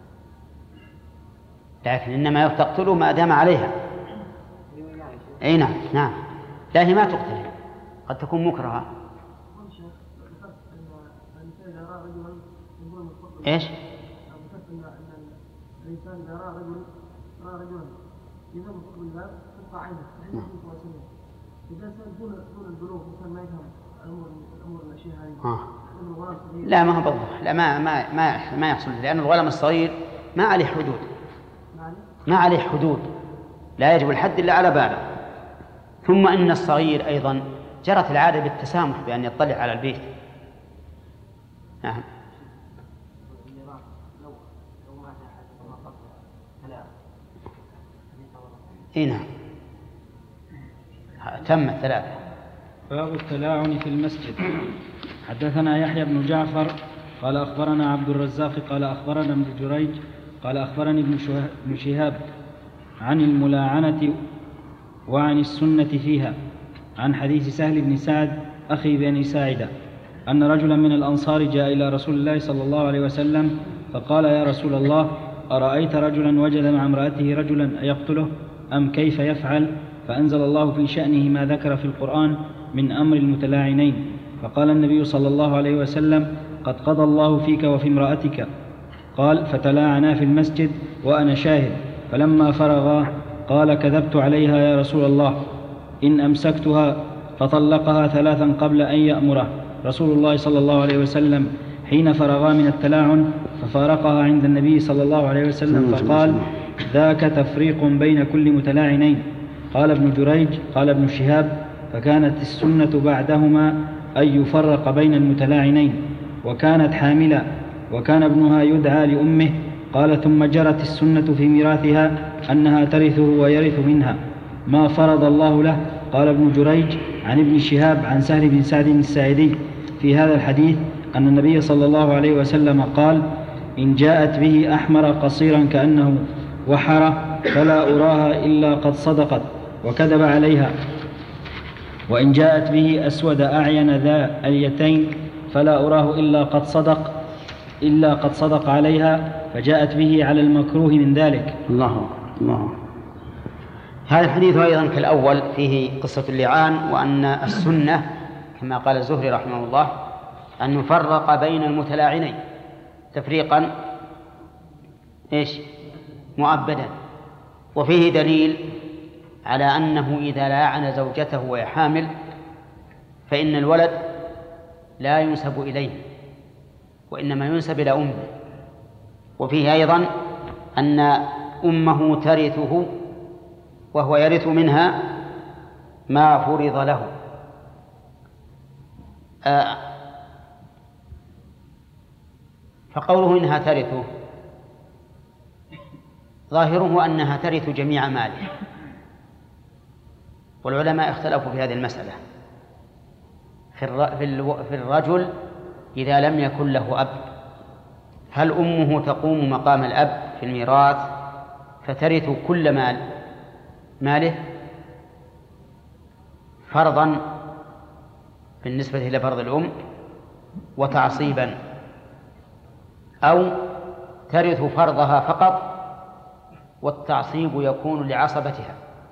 A: لكن إنما تقتله ما دام عليها. أي نعم نعم، لا هي ما تقتل، قد تكون مكرهة. إيش؟
C: الإنسان إذا رأى رجل رأى رجلا يذهب فوق الباب تبقى عينه عينه متواصلة. إذا كان دون دون البلوغ مثلا ما يفهم الأمور الأمور الأشياء هذه.
A: لا ما هو بالضبط، لا ما ما ما ما يحصل، لأن الغلام الصغير ما عليه حدود. ما عليه حدود، لا يجب الحد إلا على بالغ. ثم إن الصغير أيضا جرت العادة بالتسامح بأن يطلع على البيت. نعم. هنا تم الثلاثة.
B: باب التلاعن في المسجد. حدثنا يحيى بن جعفر قال أخبرنا عبد الرزاق قال أخبرنا ابن جريج قال أخبرني ابن شهاب عن الملاعنة وعن السنة فيها عن حديث سهل بن سعد أخي بني ساعدة أن رجلا من الأنصار جاء إلى رسول الله صلى الله عليه وسلم فقال: يا رسول الله، أرأيت رجلا وجد مع امرأته رجلا أيقتله أم كيف يفعل؟ فأنزل الله في شأنه ما ذكر في القرآن من أمر المتلاعنين، فقال النبي صلى الله عليه وسلم: قد قضى الله فيك وفي امرأتك. قال: فتلاعنا في المسجد وأنا شاهد، فلما فرغا قال: كذبت عليها يا رسول الله، إن أمسكتها. فطلقها ثلاثا قبل أن يأمره رسول الله صلى الله عليه وسلم حين فرغا من التلاعن، ففارقها عند النبي صلى الله عليه وسلم فقال: ذاك تفريق بين كل متلاعنين. قال ابن جريج: قال ابن شهاب: فكانت السنة بعدهما أن يفرق بين المتلاعنين، وكانت حاملا، وكان ابنها يدعى لأمه. قال: ثم جرت السنة في ميراثها أنها ترثه ويرث منها ما فرض الله له. قال ابن جريج عن ابن شهاب عن سهل بن سعد الساعدي في هذا الحديث أن النبي صلى الله عليه وسلم قال: إن جاءت به أحمر قصيرا كأنه وحر فلا أراها إلا قد صدقت وكذب عليها، وإن جاءت به أسود أعين ذا اليتين فلا أراه إلا قد صدق إلا قد صدق عليها، فجاءت به على المكروه من ذلك.
A: الله الله. هذا الحديث أيضا كالأول فيه قصة اللعان، وأن السنة كما قال الزهري رحمه الله أن نفرق بين المتلاعنين تفريقا إيش مؤبدا. وفيه دليل على أنه إذا لاعن زوجته وهي حامل فإن الولد لا ينسب إليه وإنما ينسب إلى أمه. وفيه أيضا أن أمه ترثه وهو يرث منها ما فرض له. آه فقوله إنها ترثه ظاهره أنها ترث جميع ماله، والعلماء اختلفوا في هذه المسألة. في الرجل إذا لم يكن له أب هل أمه تقوم مقام الأب في الميراث فترث كل مال ماله فرضا بالنسبة إلى فرض الأم وتعصيبا، أو ترث فرضها فقط والتعصيب يكون لعصبتها؟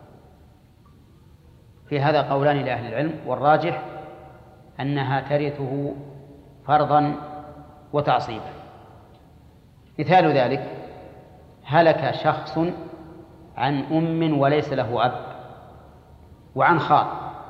A: في هذا قولان لأهل العلم، والراجح أنها ترثه فرضا وتعصيبا. مثال ذلك: هلك شخص عن أم وليس له أب وعن خال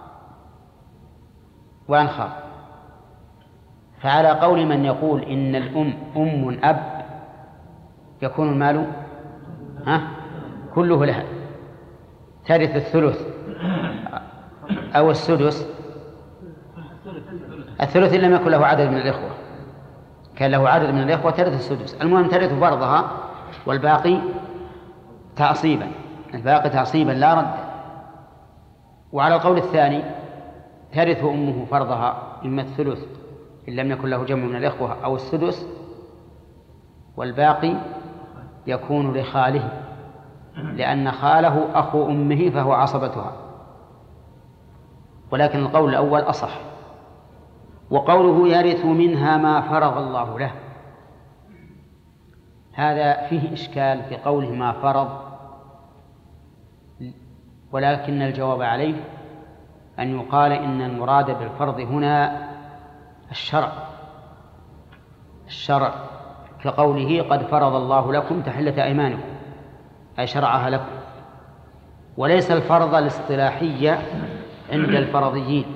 A: وعن خال فعلى قول من يقول إن الأم أم أب يكون المال ها كله لها، ترث الثلث أو السدس، الثلث إن لم يكن له عدد من الإخوة، كان له عدد من الإخوة ترث السدس. المهم ترث فرضها والباقي تعصيبا، الباقي تعصيبا لا رد. وعلى القول الثاني ترث أمه فرضها إما الثلث إن لم يكن له جمع من الإخوة أو السدس، والباقي يكون لخاله لأن خاله أخو أمه فهو عصبتها. ولكن القول الأول أصح. وقوله يرث منها ما فرض الله له، هذا فيه إشكال في قوله ما فرض، ولكن الجواب عليه أن يقال إن المراد بالفرض هنا الشرع الشرع كقوله قد فرض الله لكم تحلة أيمانكم، أي شرعها لكم، وليس الفرض الاصطلاحية عند الفرضيين.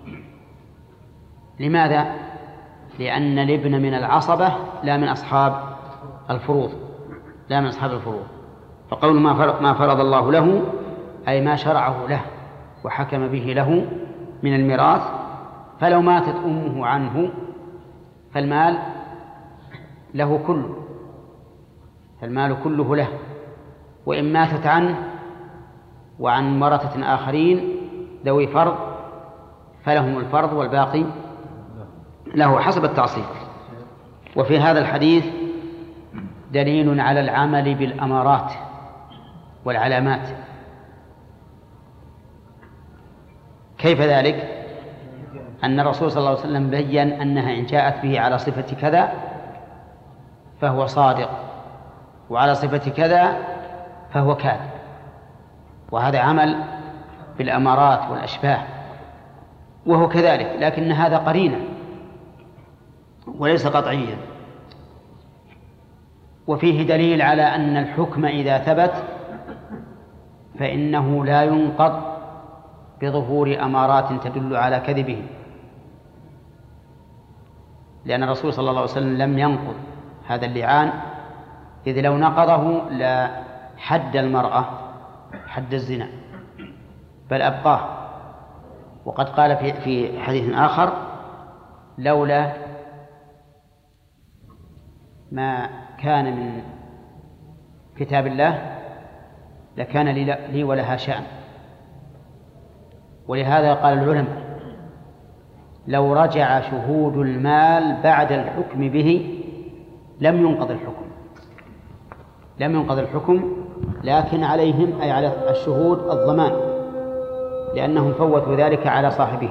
A: لماذا؟ لأن الابن من العصبة لا من أصحاب الفروض لا من أصحاب الفروض فقول ما فرض الله له أي ما شرعه له وحكم به له من الميراث. فلو ماتت أمه عنه فالمال له كله فالمال كله له، وإن ماتت عنه وعن ورثة آخرين ذوي فرض فلهم الفرض والباقي له حسب التعصيب. وفي هذا الحديث دليل على العمل بالأمارات والعلامات. كيف ذلك؟ أن الرسول صلى الله عليه وسلم بيّن أنها إن جاءت به على صفة كذا فهو صادق، وعلى صفة كذا فهو كاذب، وهذا عمل بالأمارات والأشباه، وهو كذلك، لكن هذا قرينة وليس قطعيا. وفيه دليل على أن الحكم إذا ثبت فإنه لا ينقض بظهور أمارات تدل على كذبه، لأن الرسول صلى الله عليه وسلم لم ينقض هذا اللعان، إذ لو نقضه لا حد المرأة حد الزنا بل أبقاه. وقد قال في في حديث آخر: لولا ما كان من كتاب الله لكان لي ولها شأن. ولهذا قال العلماء: لو رجع شهود المال بعد الحكم به لم ينقض الحكم لم ينقض الحكم لكن عليهم أي على الشهود الضمان، لأنهم فوتوا ذلك على صاحبه.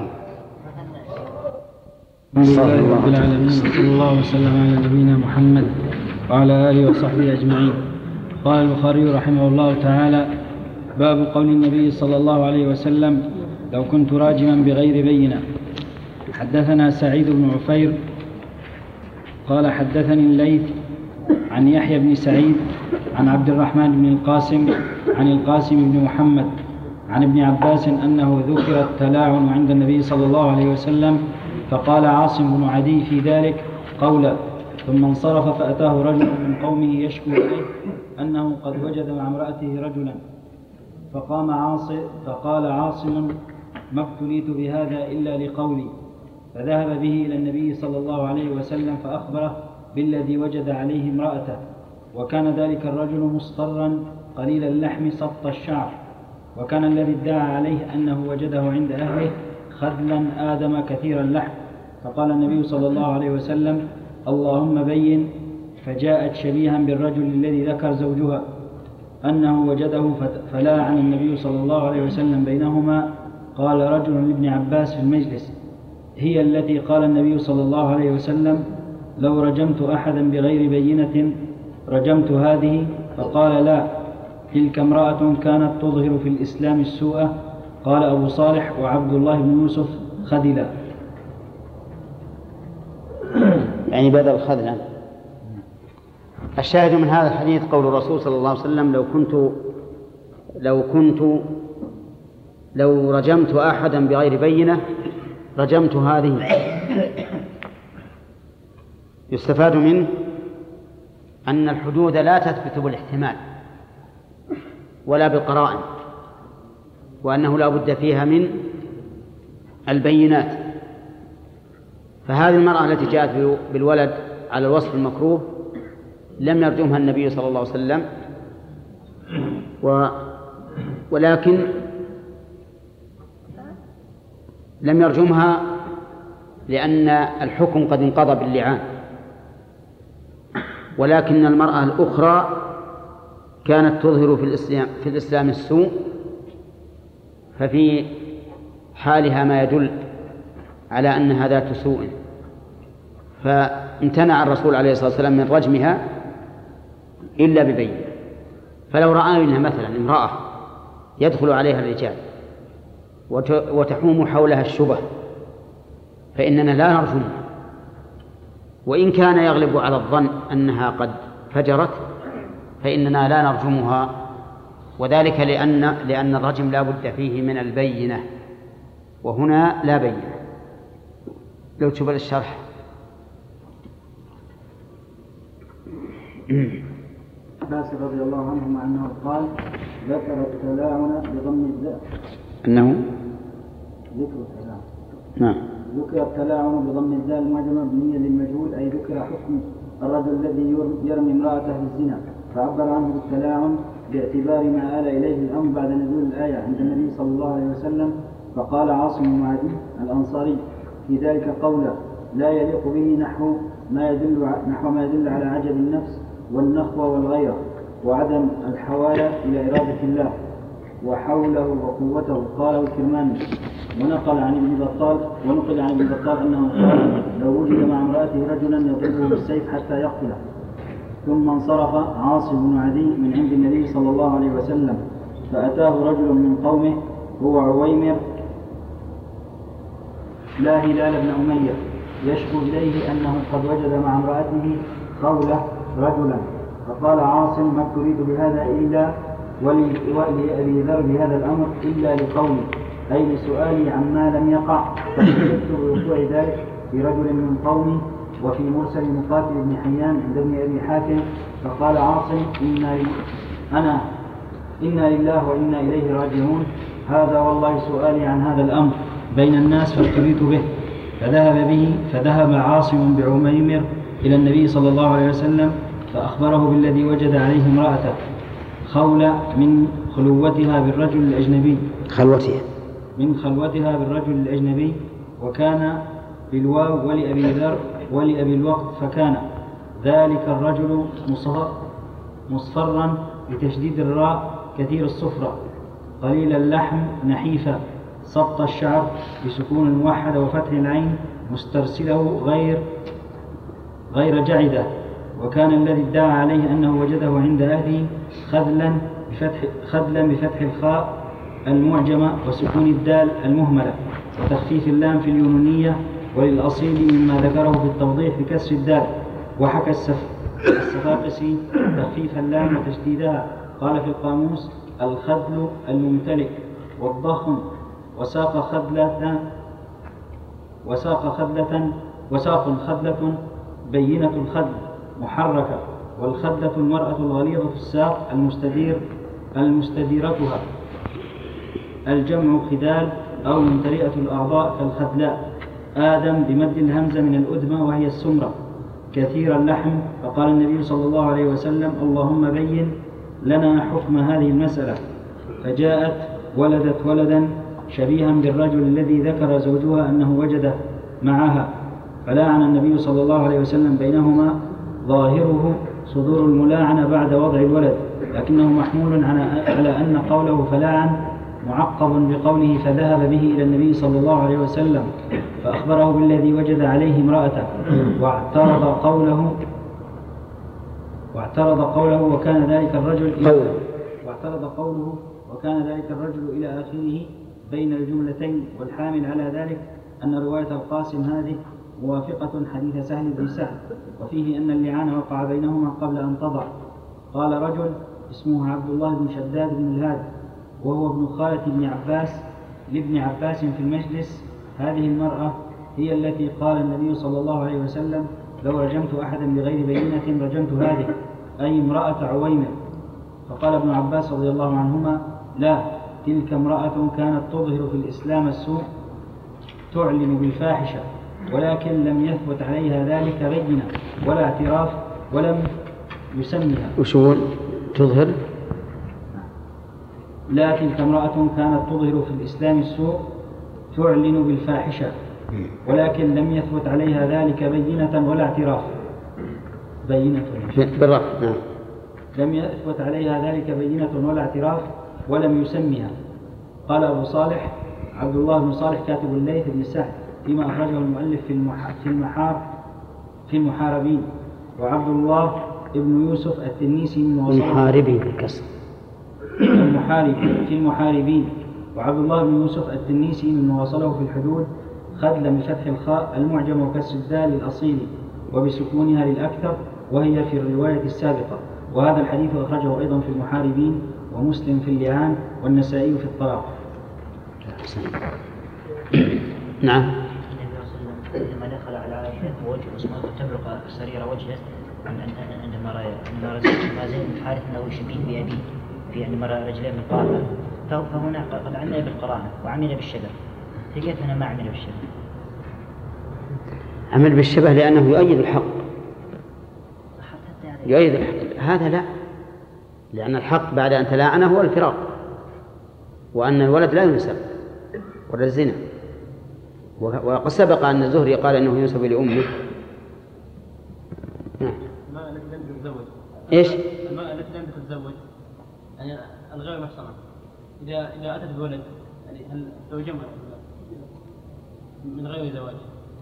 B: الحمد لله رب العالمين، صلى الله وسلم على نبينا محمد وعلى آله وصحبه أجمعين. قال البخاري رحمه الله تعالى: باب قول النبي صلى الله عليه وسلم: لو كنت راجما بغير بينة. حدثنا سعيد بن عفير قال حدثني الليث عن يحيى بن سعيد عن عبد الرحمن بن القاسم عن القاسم بن محمد عن ابن عباس أنه ذكر التلاعن عند النبي صلى الله عليه وسلم، فقال عاصم بن عدي في ذلك قولا، ثم انصرف فأتاه رجل من قومه يشكو إليه أنه قد وجد مع امرأته رجلا، فقام عاصم فقال عاصم: ما ابتليت بهذا إلا لقولي. فذهب به إلى النبي صلى الله عليه وسلم فأخبره بالذي وجد عليه امرأته، وكان ذلك الرجل مصفرا قليل اللحم سط الشعر، وكان الذي ادعى عليه أنه وجده عند أهله خذلا آدم كثير اللحم. فقال النبي صلى الله عليه وسلم: اللهم بين. فجاءت شبيها بالرجل الذي ذكر زوجها أنه وجده، فلاعن النبي صلى الله عليه وسلم بينهما. قال رجل لابن عباس في المجلس: هي التي قال النبي صلى الله عليه وسلم: لو رجمت أحدا بغير بينة رجمت هذه؟ فقال: لا، تلك امرأة كانت تظهر في الإسلام السوء. قال أبو صالح وعبد الله بن يوسف: خذلا،
A: يعني بدل خذلا. الشاهد من هذا الحديث قول الرسول صلى الله عليه وسلم: لو كنت لو كنت لو رجمت أحدا بغير بينة رجمت هذه. يستفاد منه أن الحدود لا تثبت بالاحتمال ولا بالقرائن، وأنه لا بد فيها من البينات. فهذه المرأة التي جاءت بالولد على الوصف المكروه لم يرجمها النبي صلى الله عليه وسلم، و ولكن لم يرجمها لأن الحكم قد انقضى باللعان. ولكن المرأة الأخرى كانت تظهر في الإسلام, في الإسلام السوء، ففي حالها ما يدل على أنها ذات سوء، فامتنع الرسول عليه الصلاة والسلام من رجمها إلا ببين. فلو رأينا مثلا امرأة يدخل عليها الرجال وتحوم حولها الشبه فإننا لا نرجمها، وإن كان يغلب على الظن أنها قد فجرت فإننا لا نرجمها، وذلك لأن لأن الرجم لا بد فيه من البينة، وهنا لا بينة. لو تشوف الشرح.
B: عباس رضي الله عنهما أنه قال: ذكر التلاعن بضم الزاء
A: أنه
B: ذكر التلاعن
A: نعم
B: ذكر التلاعن بضم الزاء المعجمة مبنية للمجهول، أي ذكر حكم الرجل الذي يرمي امرأته بالزنا، فعبر عنه بالتلاعن باعتبار ما آل إليه الأمر بعد نزول الآية عند النبي صلى الله عليه وسلم. فقال عاصم بن عدي الأنصاري في ذلك قوله: لا يليق به نحو ما يدل نحو ما يدل على عجب النفس والنخوة والغيرة وعدم الحوالة إلى إرادة الله وحوله وقوته. قاله الكرماني. ونقل عن ابن بطال ونقل عن ابن بطال أنه قال: لو وجد مع امرأته رجلا يضربه بالسيف حتى يقتله. ثم انصرف عاصم بن عدي من عند النبي صلى الله عليه وسلم، فأتاه رجل من قومه هو عويمر لا هلال بن أمية يشكو إليه أنه قد وجد مع امرأته خولة رجلا، فقال عاصم: ما تريد بهذا إلا ولأبي ذر بهذا الأمر إلا لقولي، أي لسؤالي عما لم يقع، فكتبت بوقوع ذلك في رجل من قومي وفي مرسل مقاتل بن حيان عند ابن أبي حاتم. فقال عاصم: إنا أنا إنا لله وإنا إليه راجعون، هذا والله سؤالي عن هذا الأمر بين الناس فابتليت به. فذهب به فذهب عاصم بعميمر إلى النبي صلى الله عليه وسلم فأخبره بالذي وجد عليه امرأته خولة من خلوتها بالرجل الأجنبي
A: خلوتها
B: من خلوتها بالرجل الأجنبي وكان بالواو ولأبي ذر ولأبي الوقت، فكان ذلك الرجل مصفرا بتشديد الراء كثير الصفرة قليل اللحم نحيفا سبط الشعر بسكون الموحد وفتح العين مسترسله غير غير جعدة. وكان الذي ادعى عليه أنه وجده عند أهله خذلا بفتح, خذلا بفتح الخاء المعجمة وسكون الدال المهملة وتخفيف اللام في اليونانية، وللأصيل مما ذكره في التوضيح بكسر الدال. وحكى السفاقسي تخفيف اللام وتشديدها، قال في القاموس: الخذل الممتلئ والضخم، وساق خذلة وساق خذلة وساق خذلة بينة الخذل محركة، والخذلة المرأة الغليظة في الساق المستدير المستديرتها، الجمع خذال أو ممتلئة الأعضاء كالخذلاء. آدم بمد الهمزة من الأدمى وهي السمرة كثير اللحم. فقال النبي صلى الله عليه وسلم: اللهم بين لنا حكم هذه المسألة. فجاءت ولدت ولدا شبيها بالرجل الذي ذكر زوجها أنه وجده معها، فلاعن النبي صلى الله عليه وسلم بينهما، ظاهره صدور الملاعنة بعد وضع الولد، لكنه محمول على أن قوله فلاعن معقب بقوله فذهب به إلى النبي صلى الله عليه وسلم فأخبره بالذي وجد عليه امرأته، واعترض قوله واعترض قوله وكان ذلك الرجل إلى واعترض قوله وكان ذلك الرجل إلى آخره بين الجملتين. والحامل على ذلك أن رواية القاسم هذه موافقة حديث سهل بن سهل، وفيه أن اللعان وقع بينهما قبل أن تضع. قال رجل اسمه عبد الله بن شداد بن الهاد وهو ابن خالة بن عباس لابن عباس في المجلس: هذه المرأة هي التي قال النبي صلى الله عليه وسلم: لو رجمت أحدا بغير بينة رجمت هذه، أي امرأة عويمر. فقال ابن عباس رضي الله عنهما: لا، تلك امرأة كانت تظهر في الإسلام السوء تعلن بالفاحشة، ولكن لم يثبت عليها ذلك بينة ولا اعتراف ولم يسميها.
A: وشو تظهر؟
B: لا، تلك امرأة كانت تظهر في الإسلام السوء تعلن بالفاحشة، ولكن لم يثبت عليها ذلك بينة ولا اعتراف. بينة
A: بالرفع. نعم.
B: لم يثبت عليها ذلك بينة ولا اعتراف ولم يسميها. قال أبو صالح عبد الله بن صالح كاتب الليث بن سعد فيما أخرجه المؤلف في في المحار في المحاربين، وعبد الله ابن يوسف التنيسي من
A: المحاربين بالكسر
B: المحارب في المحاربين، وعبد الله بن يوسف التنيسي من وصله في الحدود خذل بفتح الخاء المعجم وكسر الدال الأصيل وبسكونها للأكثر، وهي في الرواية السابقة. وهذا الحديث أخرجه أيضا في المحاربين ومسلم في اللعان والنسائي في الطلاق.
A: نعم.
F: لما دخل على عائشة ووجه اسمه تبرق سرير وجهه عندما رأى عندما رأى زيد بن حارث أنه يشبه بأبيه في عندما رأى رجلين من قارنة، فهنا قد عمل بالقرانة وعمل بالشبه. كيف هنا ما عمل بالشبه؟
A: عمل بالشبه لأنه يؤيد الحق. يؤيد الحق. هذا لا، لأن الحق بعد أن تلاعنه هو الفراق، وأن الولد لا ينسب ولا الزنا. وقد سبق أن الزهري قال أنه ينسب لأمه. نعم.
E: المرأة التي لم تتزوج.
A: إيش؟
E: المرأة التي لم تتزوج يعني الغير محصنة إذا إذا أتت بولد يعني هل ترجم من غير زواج؟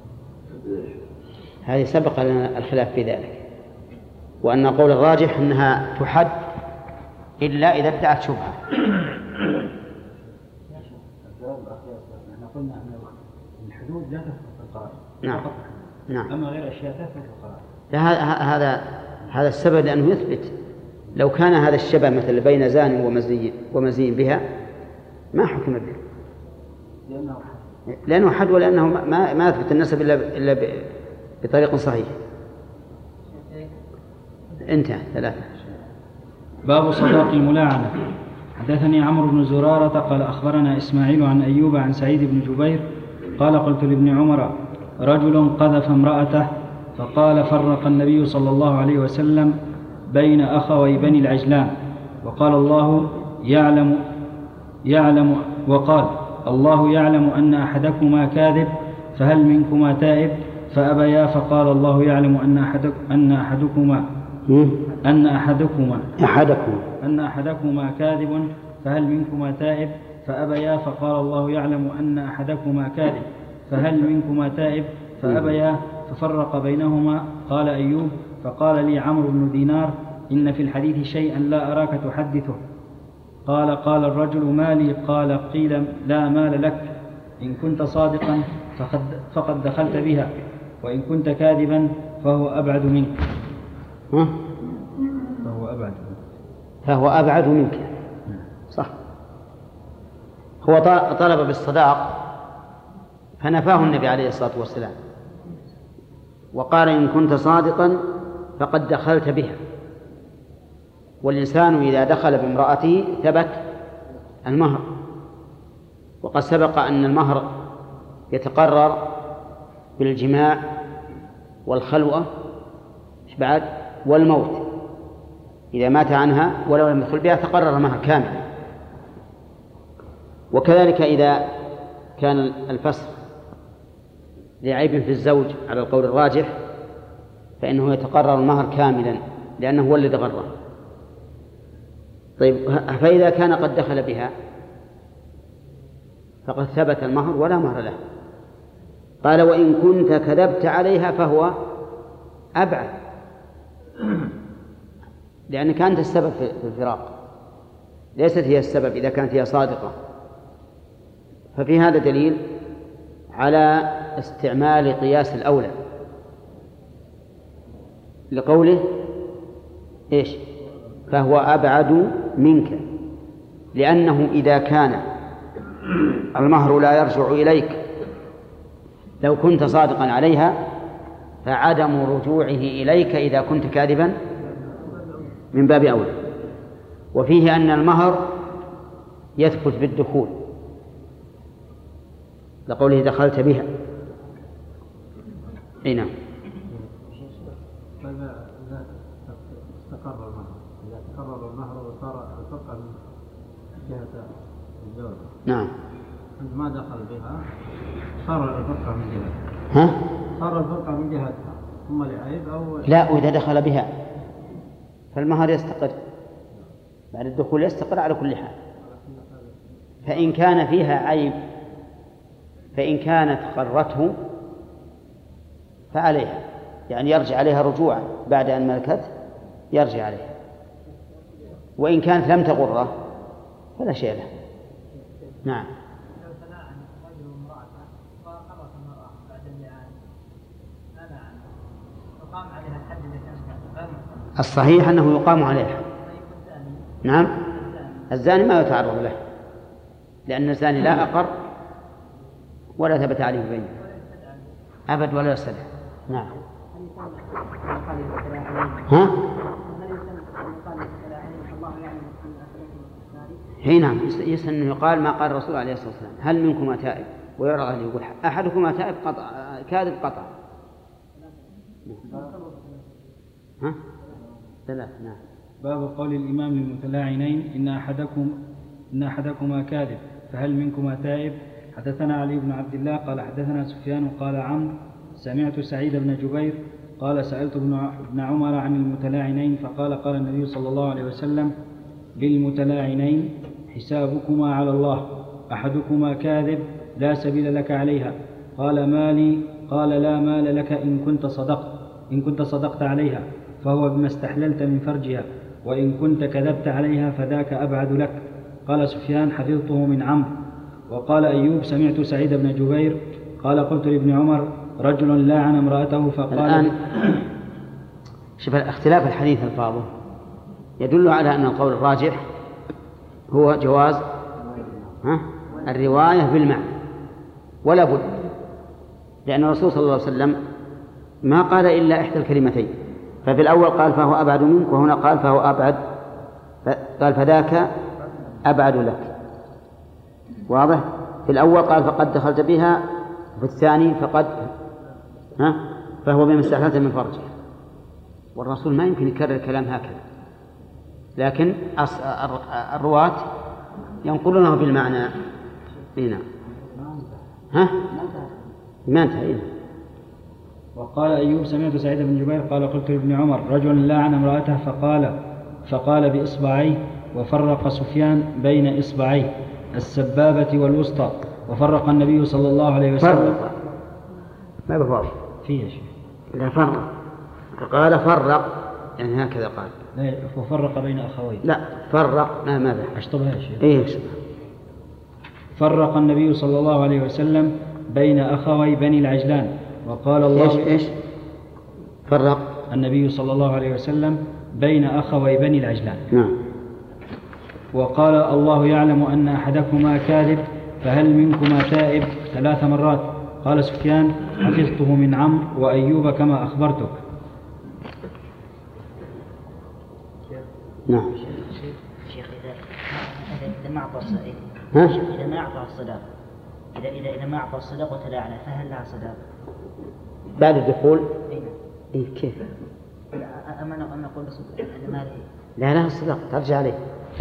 A: هذه سبق لنا الخلاف في ذلك، وأن قول الراجح أنها تحد إلا إذا ادعت شبهة.
B: قلنا أن الحدود لا تثبت في القرائن.
A: نعم. نعم.
B: أما غير أشياء تثبت في القرائن.
A: هذا هذا السبب لأنه يثبت. لو كان هذا الشبه مثل بين زان ومزي ومزي بها ما حكم به.
B: لأنه حد.
A: لأنه حد ولأنه ما ما يثبت النسب إلا إلا بطريق صحيح. انتهى ثلاثة.
B: باب صداق الملاعنة. حدثني عمرو بن زرارة قال أخبرنا إسماعيل عن أيوب عن سعيد بن جبير قال قلت لابن عمر رجل قذف امرأته فقال فرق النبي صلى الله عليه وسلم بين أخوي بني العجلان وقال الله يعلم يعلم وقال الله يعلم أن أحدكما كاذب فهل منكما تائب فأبيا فقال الله يعلم أن أحدك أن أحدكما أن أحدكما
A: أحدكم
B: أن أحدكما كاذب فهل منكما تائب فأبيا فقال الله يعلم أن أحدكما كاذب فهل منكما تائب فأبيا ففرق بينهما. قال أيوب فقال لي عمرو بن دينار إن في الحديث شيئا لا أراك تحدثه. قال قال الرجل ما لي قال قيل لا مال لك إن كنت صادقا فقد, فقد دخلت بها وإن كنت كاذبا فهو أبعد منك. فهو أبعد
A: فهو أبعد منك صح. هو طلب بالصداق فنفاه النبي عليه الصلاة والسلام وقال إن كنت صادقا فقد دخلت بها. والإنسان إذا دخل بامرأته ثبت المهر وقد سبق أن المهر يتقرر بالجماع والخلوة بعد والموت. إذا مات عنها ولو لم يدخل بها تقرر المهر كامل. وكذلك إذا كان الفسخ لعيب في الزوج على القول الراجح فإنه يتقرر المهر كاملا لأنه هو الذي غره. طيب فإذا كان قد دخل بها فقد ثبت المهر ولا مهر له. قال وإن كنت كذبت عليها فهو أبعد لأنك أنت السبب في الفراق ليست هي السبب إذا كانت هي صادقة. ففي هذا دليل على استعمال قياس الأولى لقوله إيش فهو أبعد منك لأنه إذا كان المهر لا يرجع إليك لو كنت صادقا عليها فعدم رجوعه إليك إذا كنت كاذبا من باب أولى. وفيه أن المهر يثبت بالدخول لقوله دخلت بها. أي نعم.
G: إذا استقر المهر إذا تقرر المهر وصار الفرقة من جهة الزوج
A: نعم
G: ما دخل بها صار الفرقة من جهة
A: ها
G: صار الفرقة من جهتها ثم لعيب أو
A: لا. وإذا دخل بها فالمهر يستقر بعد الدخول يستقر على كل حال. فإن كان فيها عيب فإن كانت قرته فعليها يعني يرجع عليها رجوعا بعد أن ملكت يرجع عليها. وإن كانت لم تغره فلا شيء له. نعم. الصحيح أنه يقام عليها. نعم. الزاني ما يتعرض له لأن الزاني لا أقر ولا ثبت عليه بينه أبد ولا يستدعى. نعم. ها؟ هي نعم يسن أنه يقال ما قال الرسول عليه الصلاة والسلام هل منكم تائب ويعرض أن يقول أحدكم تائب قطع كاذب قطع. ها؟ ثلاث. نعم.
B: باب قول الإمام للمتلاعنين إن أحدكم إن أحدكما كاذب فهل منكما تائب. حدثنا علي بن عبد الله قال حدثنا سفيان قال عمرو سمعت سعيد بن جبير قال سألت ابن عمر عن المتلاعنين فقال قال النبي صلى الله عليه وسلم للمتلاعنين حسابكما على الله أحدكما كاذب لا سبيل لك عليها. قال مالي قال لا مال لك إن كنت صدقت إن كنت صدقت عليها فهو بما استحللت من فرجها وإن كنت كذبت عليها فذاك أبعد لك. قال سفيان حفظته من عمرو وقال أيوب سمعت سعيد بن جبير قال قلت لابن عمر رجل لاعن امرأته فقال
A: الآن شوف اختلاف الحديث الفاظه يدل على أن القول الراجح هو جواز ها الرواية بالمعنى ولا بد، لأن الرسول صلى الله عليه وسلم ما قال إلا إحدى الكلمتين، ففي الأول قال فهو أبعد منك، وهنا قال فهو أبعد، قال فذاك أبعد لك. واضح؟ في الأول قال فقد دخلت بها، وفي الثاني فقد ها فهو بما استحللت من فرجه. والرسول ما يمكن يكرر الكلام هكذا، لكن الرواة ينقلونه بالمعنى. هنا ها ما انتهى.
B: وقال أيوب سمعت سعيد بن جبير قال قلت لابن عمر رجل لاعن امرأته فقال فقال بإصبعيه، وفرق سفيان بين إصبعيه السبابة والوسطى، وفرق النبي صلى الله عليه وسلم.
A: فرق ما بفرق
B: فيه شيء
A: لا فرق، قال فرق يعني هكذا قال،
B: لا وفرق بين أخوين،
A: لا فرق ما ماذا
B: أشطبها شيء.
A: إيه
B: فرق النبي صلى الله عليه وسلم بين أخوي بني العجلان، وقال الله
A: إيش إيش فرق
B: النبي صلى الله عليه وسلم بين أخوي بني العجلان.
A: نعم.
B: وقال الله يعلم أن أحدكما كاذب فهل منكما تائب ثلاث مرات. قال سفيان حفظته من عمرو وأيوب كما أخبرتك.
A: نعم.
F: شيخ إذا إذا ما أعطى الصداق
A: ها؟
F: إذا ما أعطى الصداق إذا إذا إذا ما أعطى الصداق وتلاعنه فهل لها صداق؟
A: بعد الدخول
F: إيه.
A: إيه كيف؟
F: أما أنا أنا أقول بس أن ما
A: لا لا الصداق ترجع عليه.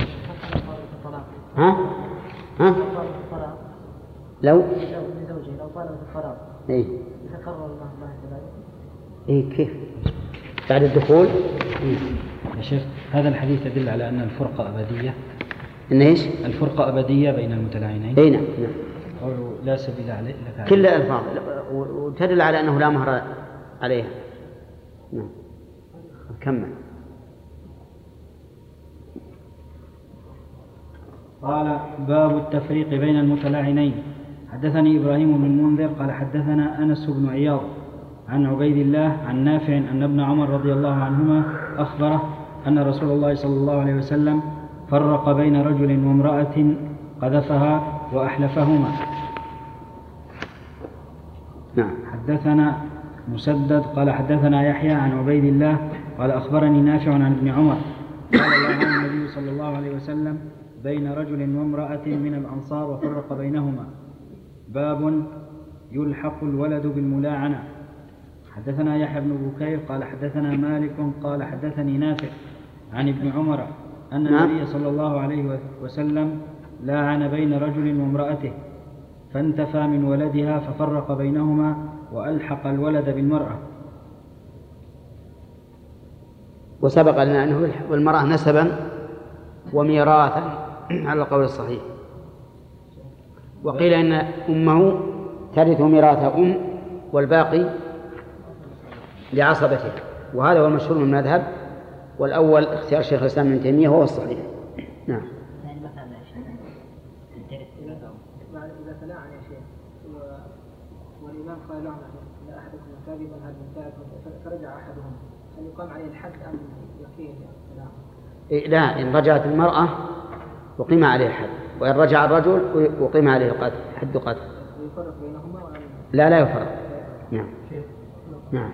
A: ها؟ ها؟ لو
C: لو لزوجه لو طالبت الطلاق
A: إيه
C: إذا قرر الله الله تعالى
A: إيه كيف؟ بعد الدخول إيه؟
B: يا شيخ هذا الحديث يدل على أن الفرقة أبدية.
A: إن إيش؟
B: الفرقة أبدية بين المتلاعنين.
A: إيه نعم نعم.
B: قالوا لا سبيل عليه لك
A: كل الألفاظ وتدل على أنه لا مهر عليها. نعم. كمل.
B: قال باب التفريق بين المتلاعنين. حدثني إبراهيم بن المنذر قال حدثنا أنس بن عياض عن عبيد الله عن نافع أن ابن عمر رضي الله عنهما أخبره أن رسول الله صلى الله عليه وسلم فرق بين رجل وامرأة قذفها وأحلفهما.
A: نعم.
B: حدثنا مسدد قال حدثنا يحيى عن عبيد الله قال أخبرني نافع عن ابن عمر قال لعن النبي صلى الله عليه وسلم بين رجل وامرأة من الأنصار وفرق بينهما. باب يلحق الولد بالملاعنة. حدثنا يحيى بن بكير قال حدثنا مالك قال حدثني نافع عن ابن عمر أن النبي صلى الله عليه وسلم لاعن بين رجل وامرأته فانتفى من ولدها ففرق بينهما وألحق الولد بالمرأة.
A: وسبق لنا أنه يلحق بالمرأة نسبا وميراثا على القول الصحيح، وقيل إن أمه ترث ميراث أم والباقي لعصبته، وهذا هو المشهور من المذهب، والأول اختيار شيخ الإسلام ابن تيمية هو الصحيح. نعم.
C: إذا تلاعن يا شيخ والإمام قال لعنة إن أحدكم كاذبا هل من تائب فرجع أحدهم هل يقام عليه الحد أم يقين
A: إيه لا، إن رجعت المرأة وقيم عليه الحد، وإن رجع الرجل وقيم عليه القتل حد قتل.
C: ويفرق بينهما ولا
A: لا لا يفرق. نعم. نعم.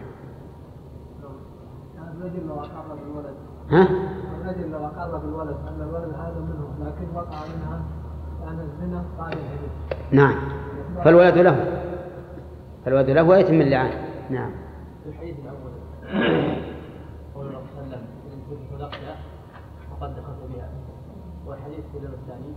C: الرجل لو أقر بالولد
A: ها؟
C: الرجل لو أقر بالولد أن الولد هذا منه لكن وقع منها أن الزنا قال الحديث.
A: نعم. فالولد له فالولد له ويتم اللعان. نعم.
E: في الحديث الأول قول الله صلى الله عليه وسلم إن كنت صدقت فقد دخلت بها، والحديث في الباب الثاني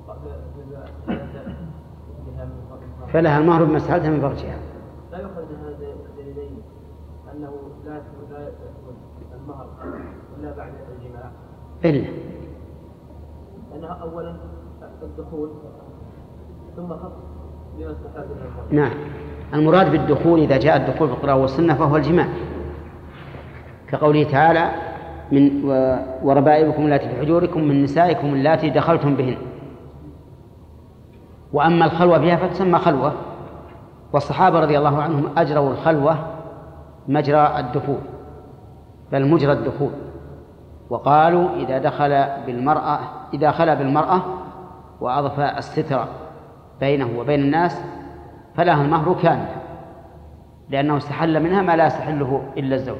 A: فلها المهر بما استحللت من فرجها.
E: لا يؤخذ هذا الدليلين أنه لا لا يكون المهر إلا بعد الجماع
A: إلا
E: لأنه أولا الدخول ثم خط بما استحللت من فرجها.
A: نعم. المراد بالدخول إذا جاء الدخول في القرآن والسنة فهو الجماع، كقوله تعالى من وربائبكم اللاتي في حجوركم من نسائكم اللاتي دخلتم بهن. وأما الخلوة فيها فتسمى خلوة. والصحابة رضي الله عنهم أجروا الخلوة مجرى الدخول، بل مجرى الدخول، وقالوا إذا دخل بالمرأة إذا خلا بالمرأة وأضفى الستر بينه وبين الناس فلها المهر كامل، لأنه استحل منها ما لا يستحله إلا الزوج.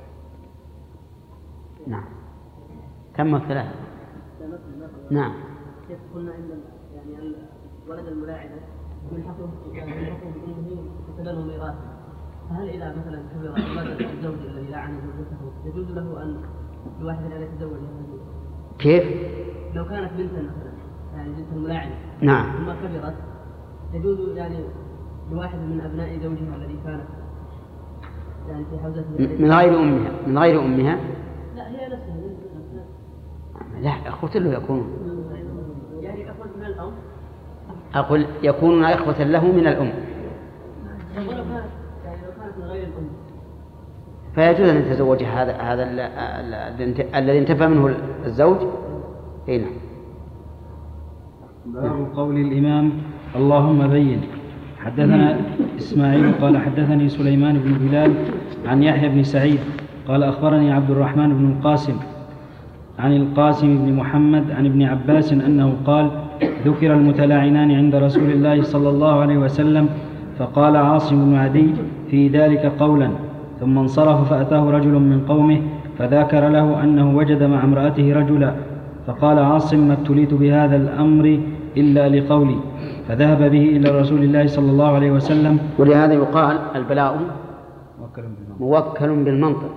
A: نعم. تم الثلاثة. نعم.
D: كيف قلنا إن يعني الولد الملاعنة يلحقه يعني يلحقه بأمه تتبنى ميراثه، فهل إذا مثلا كبر ولد الزوج الذي لعن زوجته يجوز له أن لواحد أن يتزوج؟
A: كيف؟
D: لو كانت بنتا مثلا يعني بنت الملاعنة
A: نعم
D: ثم كبرت يجوز يعني لواحد من أبناء زوجها الذي كانت يعني في حوزته
A: من غير أمها من غير أمها
D: لا هي نفسها
A: لا أخوة له يكونون
D: يعني أخوة من الأم
A: أقول يكونون إخوة له من الأم
D: ولو كانت يعني لو كانت من غير الأم
A: فيجوز أن يتزوج هذا هذا الذي انتفى منه الزوج. هنا
B: باب قول الإمام اللهم بين. حدثنا إسماعيل قال حدثني سليمان بن بلال عن يحيى بن سعيد قال أخبرني عبد الرحمن بن القاسم عن القاسم بن محمد عن ابن عباس أنه قال ذكر المتلاعنان عند رسول الله صلى الله عليه وسلم فقال عاصم بن عدي في ذلك قولا، ثم انصرف فأتاه رجل من قومه فذكر له أنه وجد مع امرأته رجلا، فقال عاصم ما ابتليت بهذا الأمر إلا لقولي، فذهب به إلى رسول الله صلى الله عليه وسلم.
A: ولهذا يقال البلاء موكل بالمنطق.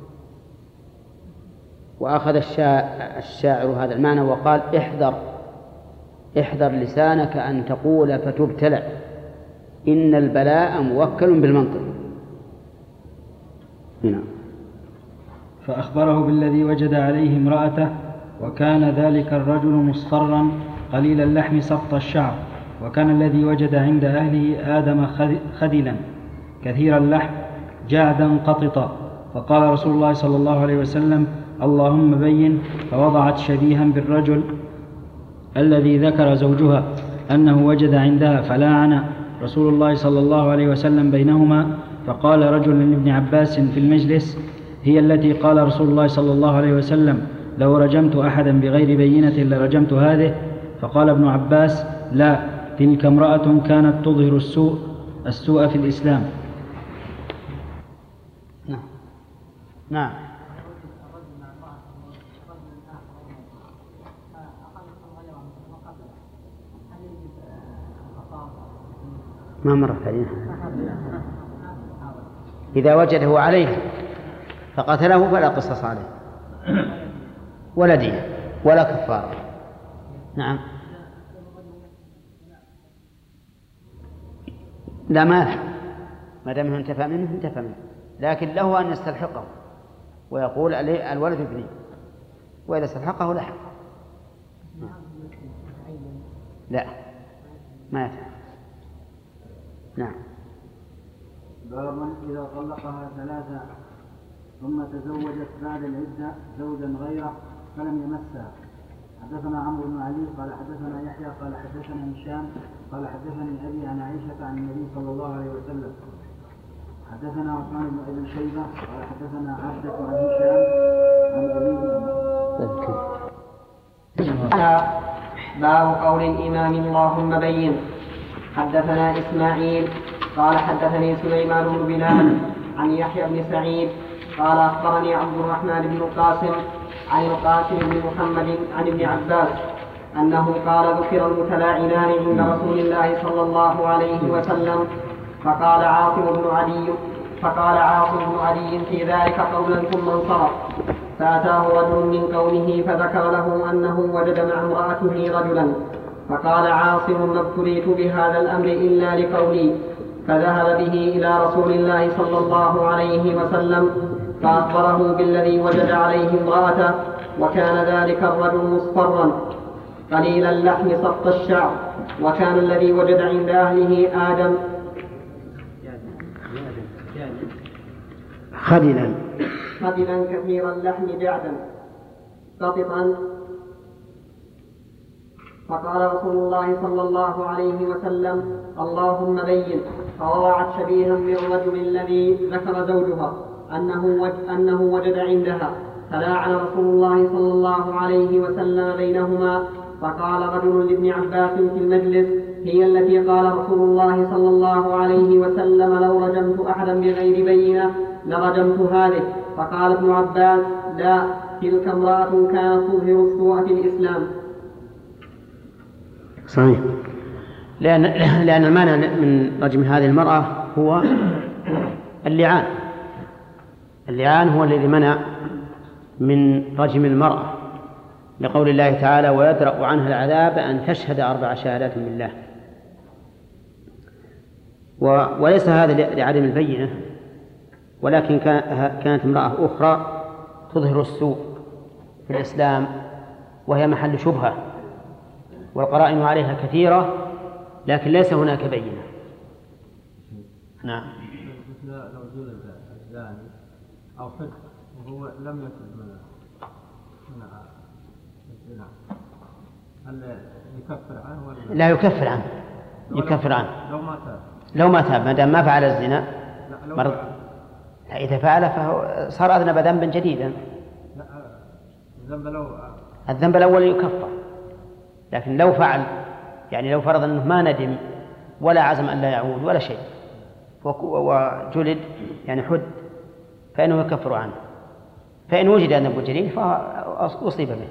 A: وأخذ الشاعر هذا المعنى وقال احذر احذر لسانك أن تقول فتبتلع، إن البلاء موكل بالمنطق. هنا
B: فأخبره بالذي وجد عليه امرأته، وكان ذلك الرجل مصفرا قليل اللحم سقط الشعر، وكان الذي وجد عند أهله آدم خدلا كثير اللحم جعدا قططا. فقال رسول الله صلى الله عليه وسلم اللهم بين، فوضعت شبيها بالرجل الذي ذكر زوجها أنه وجد عندها، فلاعن رسول الله صلى الله عليه وسلم بينهما. فقال رجل لابن عباس في المجلس هي التي قال رسول الله صلى الله عليه وسلم لو رجمت أحدا بغير بينة لرجمت هذه. فقال ابن عباس لا، تلك امرأة كانت تظهر السوء السوء في الإسلام.
A: نعم نعم ما مرت علينا. إذا وجده عليه فقتله فلا قصاص عليه ولا دية ولا كفارة. نعم لا مانع ما دام انتفى منه انتفى منه، لكن له أن يستلحقه ويقول عليه الولد ابني، وإذا استلحقه لحق. لا ما يفعل. نعم.
H: باب إذا طلقها ثلاثة ثم تزوجت بعد العدة زوجا غيره فلم يمسها. حدثنا عمرو بن علي قال حدثنا يحيى قال حدثنا هشام قال حدثني أبي عن عائشة عن النبي صلى الله عليه وسلم. حدثنا عثمان بن أبي شيبة قال حدثنا عبدة عن هشام عن أبي.
I: باب قول الإمام اللهم بين. حدثنا إسماعيل قال حدثني سليمان بن بلال عن يحيى بن سعيد قال أخبرني عبد الرحمن بن القاسم عن القاسم بن محمد عن ابن عباس أنه قال ذكر المتلاعنان عند رسول الله صلى الله عليه وسلم فقال عاصم بن علي فقال عاصم بن علي في ذلك قولا ثم انصرف، فأتاه رجل من قومه فذكر له أنه وجد مع امرأته رجلا، فقال عاصم ما ابتليت بهذا الأمر إلا لقولي، فذهب به إلى رسول الله صلى الله عليه وسلم فأخبره بالذي وجد عليه امرأته، وكان ذلك الرجل مصفرا قليل اللحم سقط الشعر، وكان الذي وجد عند أهله آدم
A: خدلا
I: خدلا كثير اللحم جعدا قططا فقال رسول الله صلى الله عليه وسلم: اللهم بين. فوضعت شبيها بالرجل الذي ذكر زوجها أنه, وجد أنه وجد عندها، فلاعن رسول الله صلى الله عليه وسلم بينهما. فقال رجل لابن عباس في المجلس: هي التي قال رسول الله صلى الله عليه وسلم: لو رجمت أحدا بغير بينة لرجمت هذه. فقال ابن عباس: لا، تلك امرأة كانت تظهر السوء في الإسلام.
A: صحيح، لأن, لأن المانع من رجم هذه المرأة هو اللعان. اللعان هو الذي منع من رجم المرأة، لقول الله تعالى: ويدرأ عنها العذاب أن تشهد أربع شهادات بالله. وليس هذا لعدم البينة، ولكن كانت امرأة أخرى تظهر السوء في الإسلام وهي محل شبهة، والقرائن عليها كثيرة، لكن ليس هناك بينة. نعم.
G: مثل لو جلد الزاني أو حد وهو لم يكن من الزنا، هل يكفر عنه ولا
A: لا؟ يكفر عنه، يكفر عنه
G: لو ما تاب.
A: لو ما تاب، ما دام ما فعل الزنا مرض. إذا فعل فهو صار أذنب ذنبا جديدا.
G: لا، الذنب لو
A: الذنب الأول يكفر، لكن لو فعل، يعني لو فرض أنه ما ندم ولا عزم أن لا يعود ولا شيء وجلد يعني حد، فإنه يكفر عنه. فإن وجد أنه جديد فأصيب به.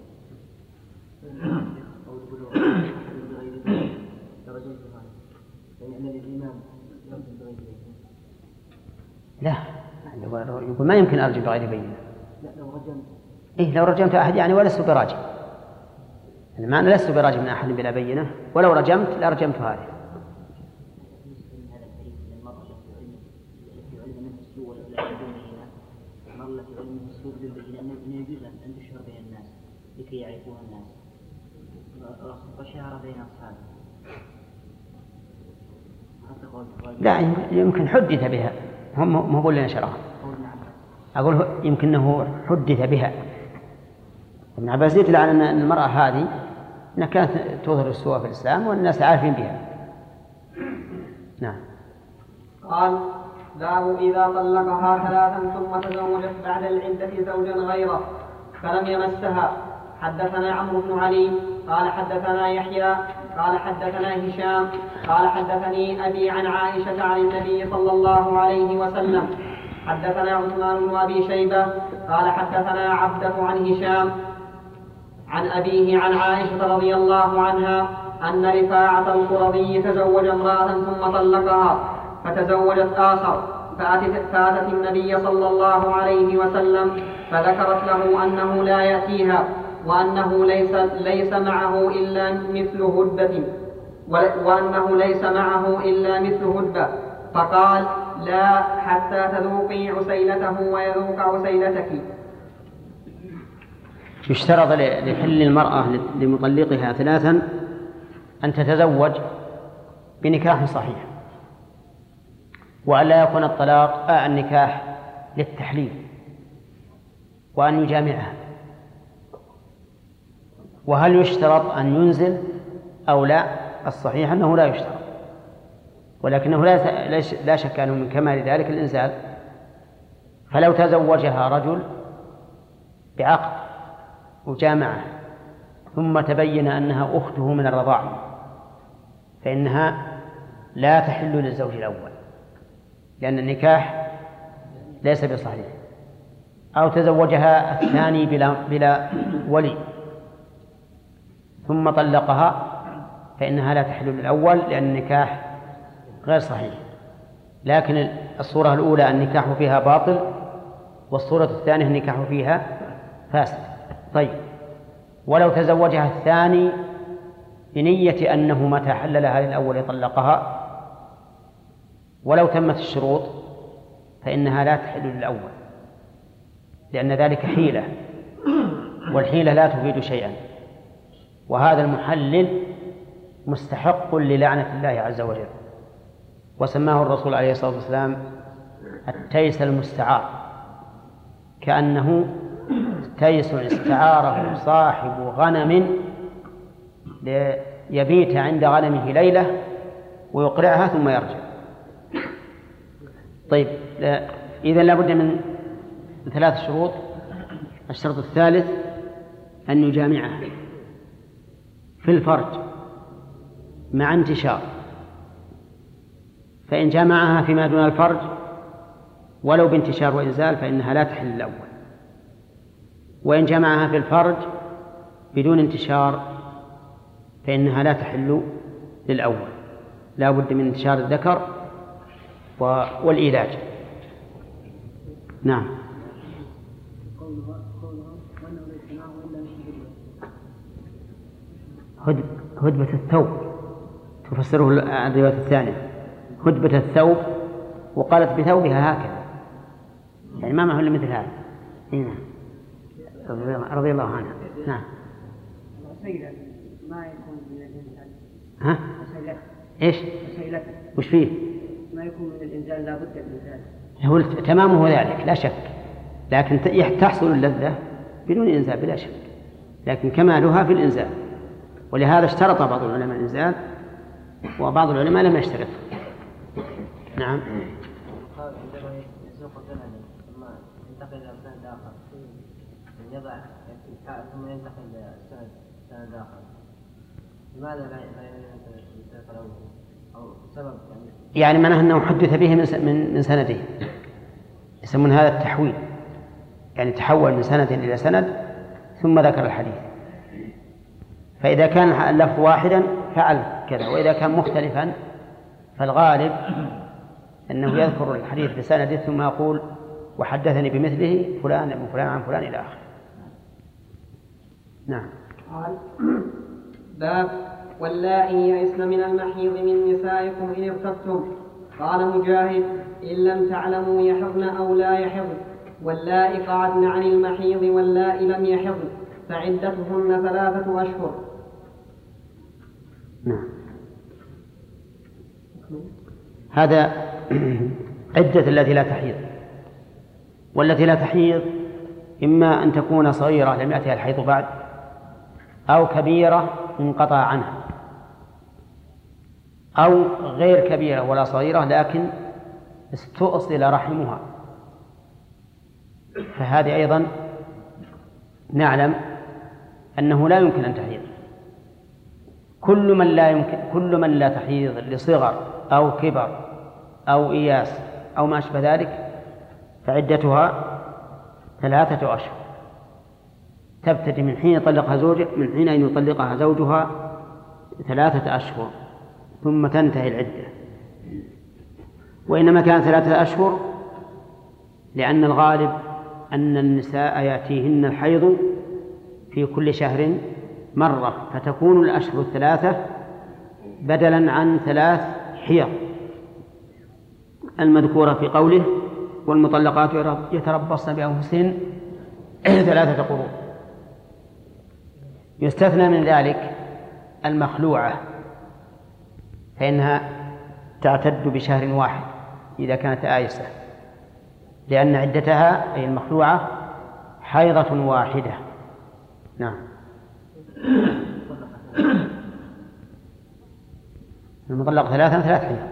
A: لا، يقول ما يمكن أرجم بغير بينة. إيه لو رجمت أحد يعني ولست براجم، المعنى لست براجم من أحد بلا بينة، ولو رجمت لرجمت هذه.
F: لكي يعرفوها الناس وشهر بين أصحابه.
A: لا، يمكن حدث بها، هم هم لنا شرعا. أقول يمكنه حدث بها. ابن عباس يدل على أن المرأة هذه أنها كانت تظهر السوء في الإسلام والناس عارفين بها. نعم.
I: قال: باب إذا طلقها ثلاثا ثم تزوجت بعد العدة زوجا غيره فلم يمسها. حدثنا عمرو بن علي قال حدثنا يحيى قال حدثنا هشام قال حدثني أبي عن عائشة عن النبي صلى الله عليه وسلم. حدثنا عثمان بن أبي شيبة قال حدثنا عبده عن هشام عن أبيه عن عائشة رضي الله عنها أن رفاعة القرظي تزوج امرأة ثم طلقها فتزوجت آخر، فأتت, فأتت النبي صلى الله عليه وسلم فذكرت له أنه لا يأتيها وأنه ليس, ليس معه إلا مثل هدبة وأنه ليس معه إلا مثل هدبة، فقال: لا حتى تذوقي عسيلته ويذوق عسيلتك.
A: يشترط لحل المرأة لمطلقها ثلاثا أن تتزوج بنكاح صحيح، وأن لا يكون الطلاق آه النكاح للتحليل، وأن يجامعها. وهل يشترط أن ينزل أو لا؟ الصحيح أنه لا يشترط، ولكنه لا شك أنه من كمال ذلك الإنزال. فلو تزوجها رجل بعقد وجامعه ثم تبين أنها أخته من الرضاعة فإنها لا تحل للزوج الأول، لأن النكاح ليس بصحيح. أو تزوجها الثاني بلا, بلا ولي ثم طلقها فإنها لا تحل للأول، لأن النكاح غير صحيح. لكن الصورة الأولى النكاح فيها باطل، والصورة الثانية النكاح فيها فاسد. طيب، ولو تزوجها الثاني بنية أنه متى حل لها للأول يطلقها ولو تمت الشروط فإنها لا تحل للأول، لأن ذلك حيلة، والحيلة لا تفيد شيئا. وهذا المحلل مستحق للعنة الله عز وجل، وسماه الرسول عليه الصلاة والسلام التيس المستعار، كأنه تيس استعاره صاحب غنم يبيت عند غنمه ليلة ويقرعها ثم يرجع. طيب إذن لابد من ثلاث شروط. الشرط الثالث أن يجامعها في الفرج مع انتشار، فإن جامعها فيما دون الفرج ولو بانتشار وإنزال فإنها لا تحل الأول، وإن جامعها في الفرج بدون انتشار فإنها لا تحل للأول، لا بد من انتشار الذكر والإيلاج. نعم. هدبة الثوب تفسره الرواية الثانية، هدبة الثوب، وقالت بثوبها هكذا، يعني ما معه إلا مثل هذا. هنا رضي الله عنها. نعم.
J: ما يكون من الإنزال.
A: ها؟ إيش؟ وش فيه؟
J: ما يكون من الإنزال لا بد من ذلك.
A: هو تمامه ذلك لا شك، لكن تحصل اللذة بدون إنزال بلا شك، لكن كمالها في الإنزال، ولهذا اشترط بعض العلماء الإنزال وبعض العلماء لم يشترط. نعم.
E: قال عندما يسوق الزمن ثم ينتقل إلى سند آخر يضع ثم ينتقل إلى سند سند آخر، لماذا لا ينتقل الأول أو سبب يعني؟
A: يعني معناه أنه حدث به من من سنده، يسمون هذا التحويل، يعني تحول من سند إلى سند ثم ذكر الحديث. فإذا كان اللفظ واحدا فعل كذا، وإذا كان مختلفا فالغالب أنه يذكر الحديث بسنده ثم يقول وحدثني بمثله فلان ابن فلان عن فلان إلى آخره. نعم.
I: قال باب واللائي يئسن من المحيض من نسائكم إن ارتبتم. قال مجاهد إن لم تعلموا يحضن أو لا يحضن، واللائي قعدن عن المحيض واللائي لم يحضن فعدتهن ثلاثة أشهر.
A: نعم. هذا عدة التي لا تحيض، والتي لا تحيض إما أن تكون صغيرة لم يأتها الحيض بعد، أو كبيرة انقطع عنها، أو غير كبيرة ولا صغيرة لكن استؤصل رحمها، فهذه أيضا نعلم أنه لا يمكن أن تحيض. كل من لا يمكن كل من لا تحيض لصغر أو كبر أو إياس أو ما أشبه ذلك فعدتها ثلاثة أشهر، تبتدي من حين يطلقها زوجها من حين أن يطلقها زوجها ثلاثة أشهر ثم تنتهي العدة. وإنما كان ثلاثة أشهر لأن الغالب أن النساء يأتيهن الحيض في كل شهر مرة، فتكون الأشهر الثلاثة بدلا عن ثلاث حيض المذكورة في قوله والمطلقات يتربصن بأنفسهن ثلاثة قروء. يستثنى من ذلك المخلوعة، فإنها تعتد بشهر واحد إذا كانت آيسة، لأن عدتها أي المخلوعة حيضة واحدة. نعم. المطلق ثلاثا ثلاث حيض.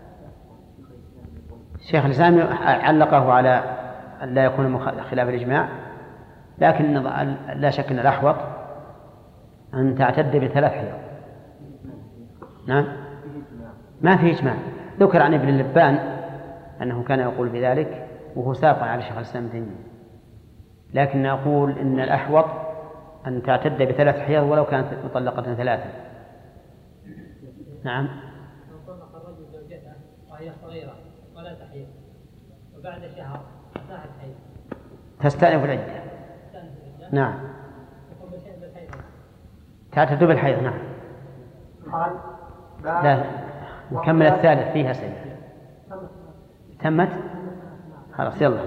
A: الشيخ الإسلام علقه على أن لا يكون خلاف الإجماع، لكن لا شك أن الأحوط أن تعتد بثلاث حيض. نعم. ما في إجماع، ذكر عن ابن اللبان أنه كان يقول بذلك وهو ساق على الشيخ الإسلام ابن تيمية، لكن أقول إن الأحوط أن تعتد بثلاث حيض ولو كانت مطلقة ثلاثة. نعم.
E: لو طلق الرجل زوجته وهي صغيرة ولا تحيض وبعد شهر أتاها الحيض
A: تستأنف العدة. نعم. تعتد بالحيض. نعم. لا نكمل الثالث فيها سنة. تمت خلاص يلا.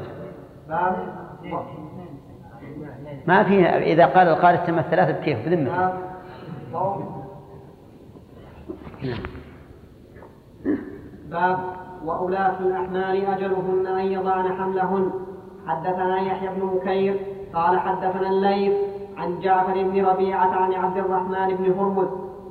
A: ما فيها إذا قال القارئ تمت ثلاثة بكيف بذمته.
I: باب وأولاة الأحمال أجلهن أن يضعن حملهن. حدثنا يحيى بن بكير قال حدثنا الليث عن جعفر بن ربيعة عن عبد الرحمن بن هرمز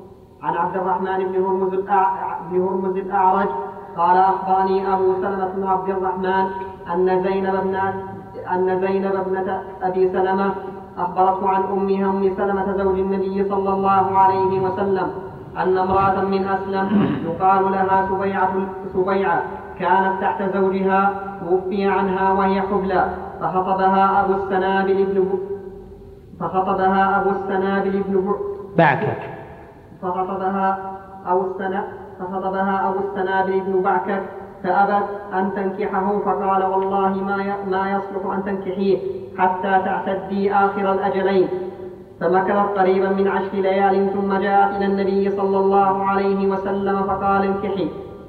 I: عن عبد الرحمن بن هرمز بن هرمز الأعرج قال أخبرني أبو سلمة بن عبد الرحمن أن زينب ابنة أن زينب ابنة أبي سلمة أخبرته عن أمها أم سلمة زوج النبي صلى الله عليه وسلم أن امرأة من أسلم يقال لها سبيعة, سبيعة كانت تحت زوجها توفي عنها وهي حبلى فخطبها أبو السنابل بن فخطبها أبو السنابل بن
A: بعكك
I: فخطبها أو السنا فخطبها أبو السنابل بن بعكك فأبت أن تنكحه فقال والله ما ما يصلح أن تنكحيه حتى تعتدي آخر الأجلين. فمكثت قريبا من عشر ليال ثم جاءت إلى النبي صلى الله عليه وسلم فقال انكحي.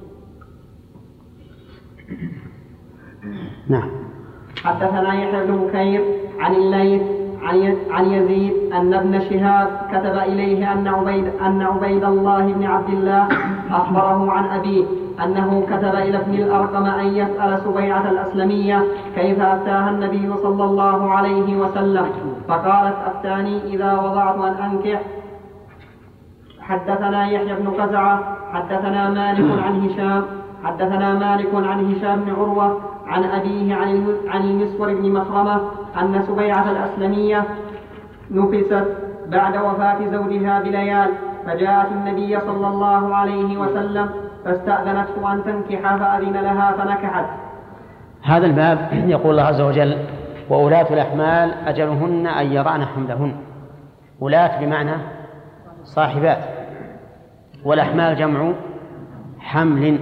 A: نعم.
I: حدثنا يحيى بن بكير عن الليث عن يزيد أن ابن شهاب كتب إليه أن عبيد, أن عبيد الله بن عبد الله أخبره عن أبيه أنه كتب إلى ابن الأرقم أن يسأل سبيعة الأسلمية كيف أفتاها النبي صلى الله عليه وسلم فقالت أفتاني إذا وضعت أن أنكح. حدثنا يحيى بن قزعة حدثنا مالك عن هشام حدثنا مالك عن هشام بن عروة عن أبيه عن المسور بن مخرمة أن سبيعة الأسلمية نفست بعد وفاة زوجها بليال فجاءت النبي صلى الله عليه وسلم فاستأذنته أن تنكح فأذن لها فنكحت.
A: هذا الباب يقول الله عز وجل وأولاة الأحمال أجلهن أن يضعن حملهن. ولاة بمعنى صاحبات، والأحمال جمع حمل،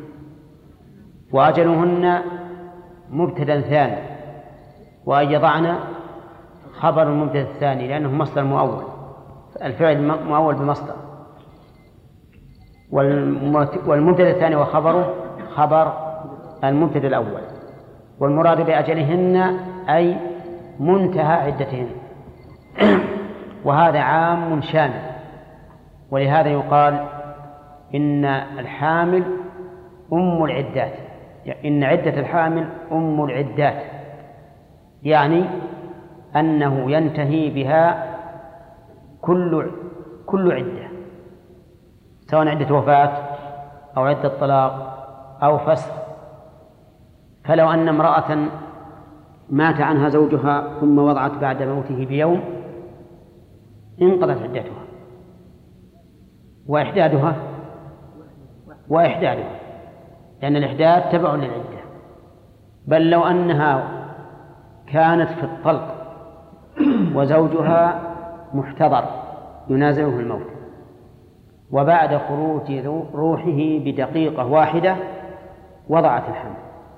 A: وأجلهن مبتدأ ثاني، وأن يضعن خبر المبتدأ الثاني لأنه مصدر مؤول، الفعل مؤول بمصدر، والمبتدأ الثاني وخبره خبر المبتدأ الأول. والمراد بأجلهن أي منتهى عدتهن وهذا عام شامل. ولهذا يقال إن الحامل أم العدات، إن عدة الحامل أم العدات، يعني أنه ينتهي بها كل كل عدة، سواء عدة وفاة أو عدة طلاق أو فسخ. فلو أن امرأة مات عنها زوجها ثم وضعت بعد موته بيوم انقضت عدتها وإحدادها وإحدادها لأن الإحداد تبع للعدة. بل لو أنها كانت في الطلق وزوجها محتضر ينازعه الموت وبعد خروج روحه بدقيقة واحدة وضعت الحمل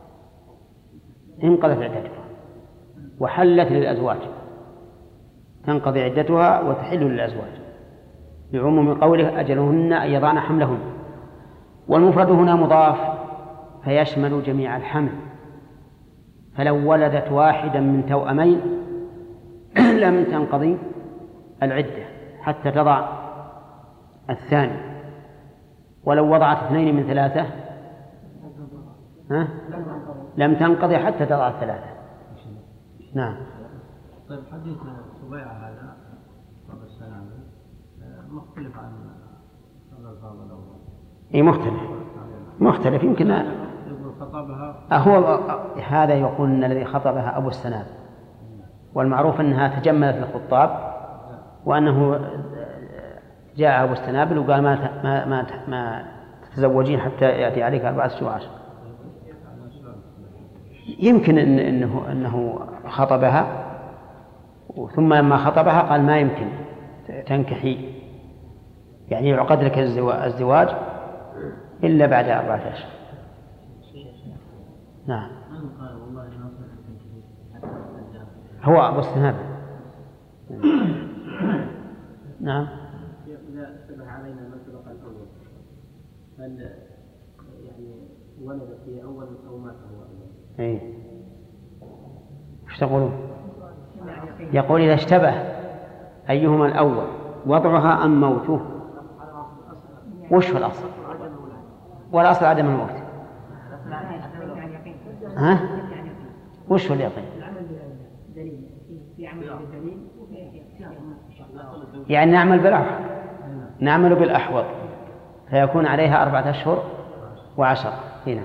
A: انقضت عدتها وحلت للأزواج، تنقضي عدتها وتحل للأزواج لعموم قوله أجلهن أن يضعن حملهن. والمفرد هنا مضاف فيشمل جميع الحمل، فلو ولدت واحدا من توأمين لم تنقضي العدة حتى تضع الثاني، ولو وضعت اثنين من ثلاثة ها؟ لم تنقضي حتى تضع الثلاثة. نعم.
G: طيب حديث سبيعة هذا بعض السلام مختلف عن هذا الأول.
A: إيه مختلف مختلف يمكن
G: يقول خطبها
A: هو هذا يقول أن الذي خطبها أبو السناب، والمعروف أنها تجملت للخطاب وأنه جاء أبو السنابل وقال ما ما ما, ما تتزوجين حتى يأتي عليك أربعة شهور. يمكن إن إنه إنه خطبها ثم لما خطبها قال ما يمكن تنكحي، يعني يعقد لك الزواج إلا بعد أربعة أشهر. نعم. هو أبو السنابل. نعم.
J: إذا اشتبه علينا ما سبق الأول هل يعني ولد في أول أو مات هو أول؟
A: إيه. وش تقولون؟ يقول إذا اشتبه أيهما الأول وضعها أم موته؟ وش هو الأصل؟ والأصل عدم الموت. ها؟ وش هو اليقين؟ يعني نعمل بلا نعمل بالأحوط فيكون عليها أربعة أشهر وعشر. هنا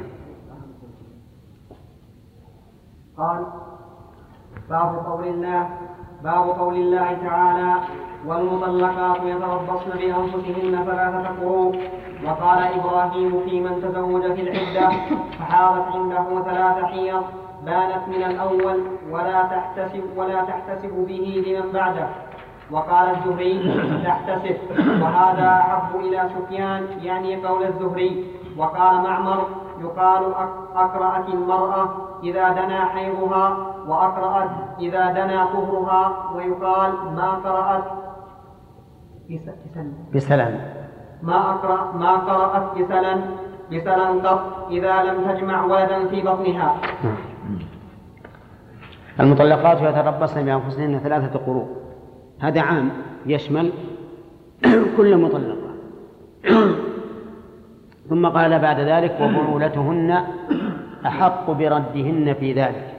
I: قال باب قول الله باب قول الله تعالى والمطلقات يتربصن بأنفسهن ثلاثة قروء. وقال إبراهيم في من تزوج في العدة فحاضت عنده ثلاث حيض بانت من الأول ولا تحتسب ولا تحتسب به لمن بعده. وقال الزهري تحتسب، وهذا أحب إلى سفيان يعني قول الزهري. وقال معمر يقال أقرأت المرأة إذا دنا حيضها وأقرأت إذا دنا طهرها، ويقال ما قرأت
A: بسلام
I: ما أقرأ ما قرأت بسلا بسلا قط إذا لم تجمع ولدا في بطنها.
A: المطلقات يتربصن بأنفسهن ثلاثة قروء، هذا عام يشمل كل مطلقة. ثم قال بعد ذلك وبعولتهن أحق بردهن في ذلك.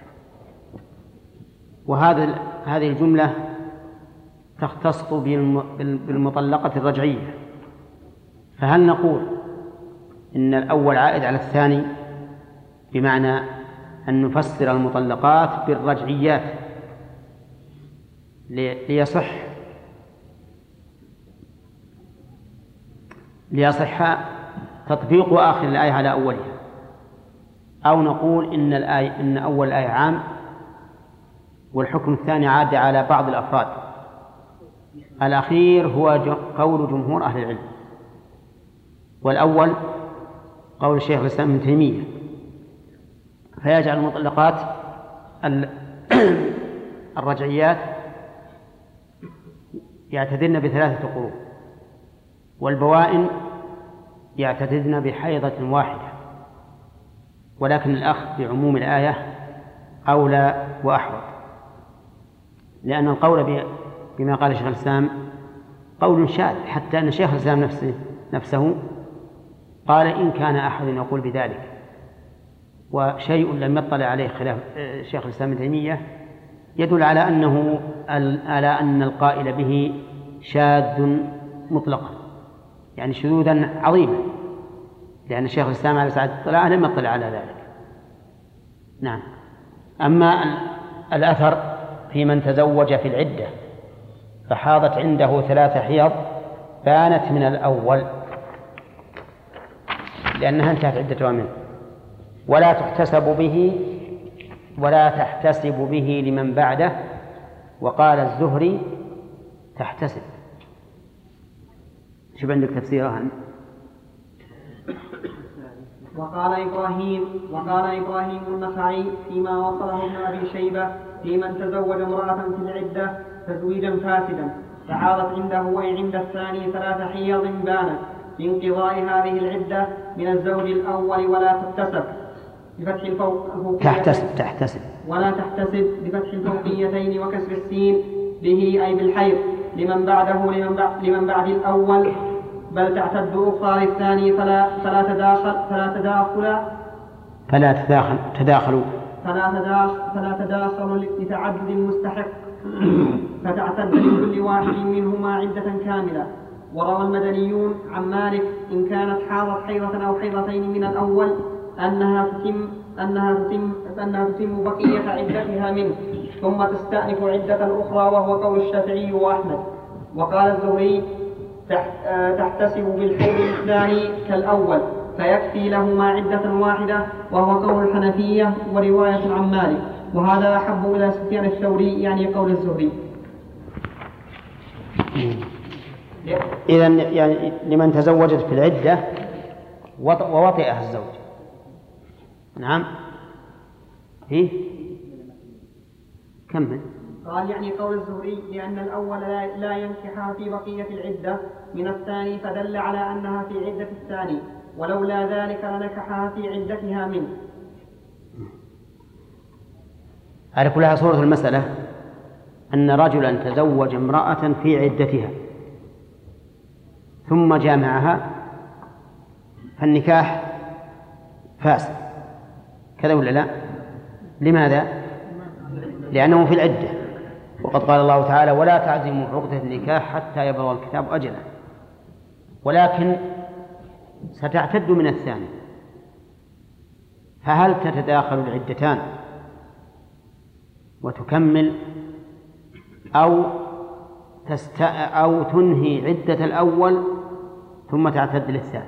A: وهذا هذه الجملة تختص بالمطلقة الرجعية. فهل نقول إن الأول عائد على الثاني، بمعنى أن نفسر المطلقات بالرجعيات ليصح ليصح تطبيق آخر الآية على أولها، أو نقول إن الآية إن أول الآية عام والحكم الثاني عاد على بعض الأفراد. الأخير هو قول جمهور أهل العلم، والأول قول الشيخ الإسلام ابن تيمية، فيجعل المطلقات الرجعيات يعتدن بثلاثة قروء، والبوائن يعتدن بحيضة واحدة، ولكن الأخذ بعموم الآية أولى وأحوط، لأن القول بما قال شيخ الإسلام قول شاذ، حتى أن شيخ الإسلام نفسه, نفسه قال إن كان أحد يقول بذلك، وشيء لم يطلع عليه خلاف شيخ الإسلام ابن تيمية يدل على أنه على أن القائل به شاذ مطلقا، يعني شذوذا عظيما، لأن الشيخ الإسلام عليه الصلاة والسلام لم يطلع على ذلك. نعم. أما الأثر في من تزوج في العدة فحاضت عنده ثلاث حيض بانت من الأول لأنها انتهت عدتها منه، ولا تحتسب به ولا تحتسب به لمن بعده. وقال الزهري تحتسب. شوف عندك تفسيرها.
I: وقال إبراهيم وقال إبراهيم النخعي فيما وصله ابن أبي شيبة في من تزوج امرأة في العدة تزويجا فاسدا فحاضت عنده وهي عند الثاني ثلاث حيض بانت بانقضاء هذه العدة من الزوج الأول ولا تحتسب بفتح الفوق
A: تحتسب تحتسب
I: ولا تحتسب بفتح الفوقيتين وكسر السين به أي بالحيض لمن بعده لمن بعد, لمن بعد الأول، بل تعتد أخرى للثاني فلا فلا تداخل فلا تداخل
A: فلا تداخل تداخلوا
I: فلا تداخل فلا تداخل لتعدد المستحق فتعتد لكل واحد منهما عدة كاملة. وروى المدنيون عن مالك إن كانت حاضت حيضة أو حيضتين من الأول أنها تتم أنها تتم أنها تتم بقية عدتها منه ثم تستأنف عدة أخرى، وهو قول الشافعي وأحمد. وقال الزهري تحتسب بالحيض الثاني كالأول فيكفي لهما عدة واحدة، وهو قول الحنفية ورواية عن مالك، وهذا أحب إلى سفيان الثوري يعني قول الزهري.
A: إذن يعني لمن تزوجت في العدة ووطئها الزوج. نعم. إيه؟ كمل.
I: قال يعني قول الزهري لأن الأول لا, لا ينكحها في بقية العدة من الثاني، فدل على أنها في عدة الثاني، ولولا ذلك لنكحها في عدتها منه.
A: على كل حال صورة المسألة أن رجلا تزوج امرأة في عدتها ثم جامعها فالنكاح فاسد، كذا ولا لا؟ لماذا؟ لأنه في العدة، وقد قال الله تعالى ولا تعزموا عقدة النكاح حتى يبلغ الكتاب أجله. ولكن ستعتد من الثاني، فهل تتداخل العدتان وتكمل أو تست... أو تنهي عدة الأول ثم تعتد للثاني؟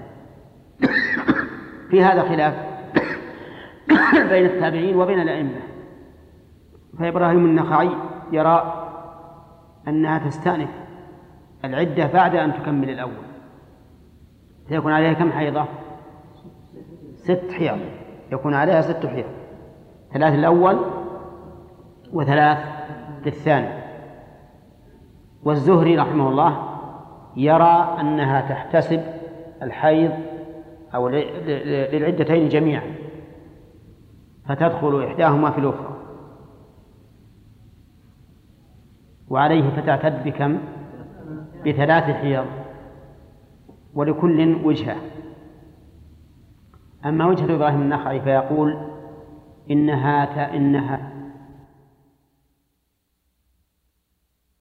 A: في هذا خلاف بين التابعين وبين الأئمة. فإبراهيم النخعي يرى أنها تستأنف العدة بعد أن تكمل الأول، سيكون عليها كم حيضة؟ ست حيض، يكون عليها ست حيض، ثلاث الأول وثلاث للثاني. والزهري رحمه الله يرى أنها تحتسب الحيض أو للعدتين جميعا، فتدخل إحداهما في الأخرى، وعليه فتعتد بكم؟ بثلاث حيض، ولكل وجهة. أما وجهة إبراهيم النخعي فيقول إنها إنها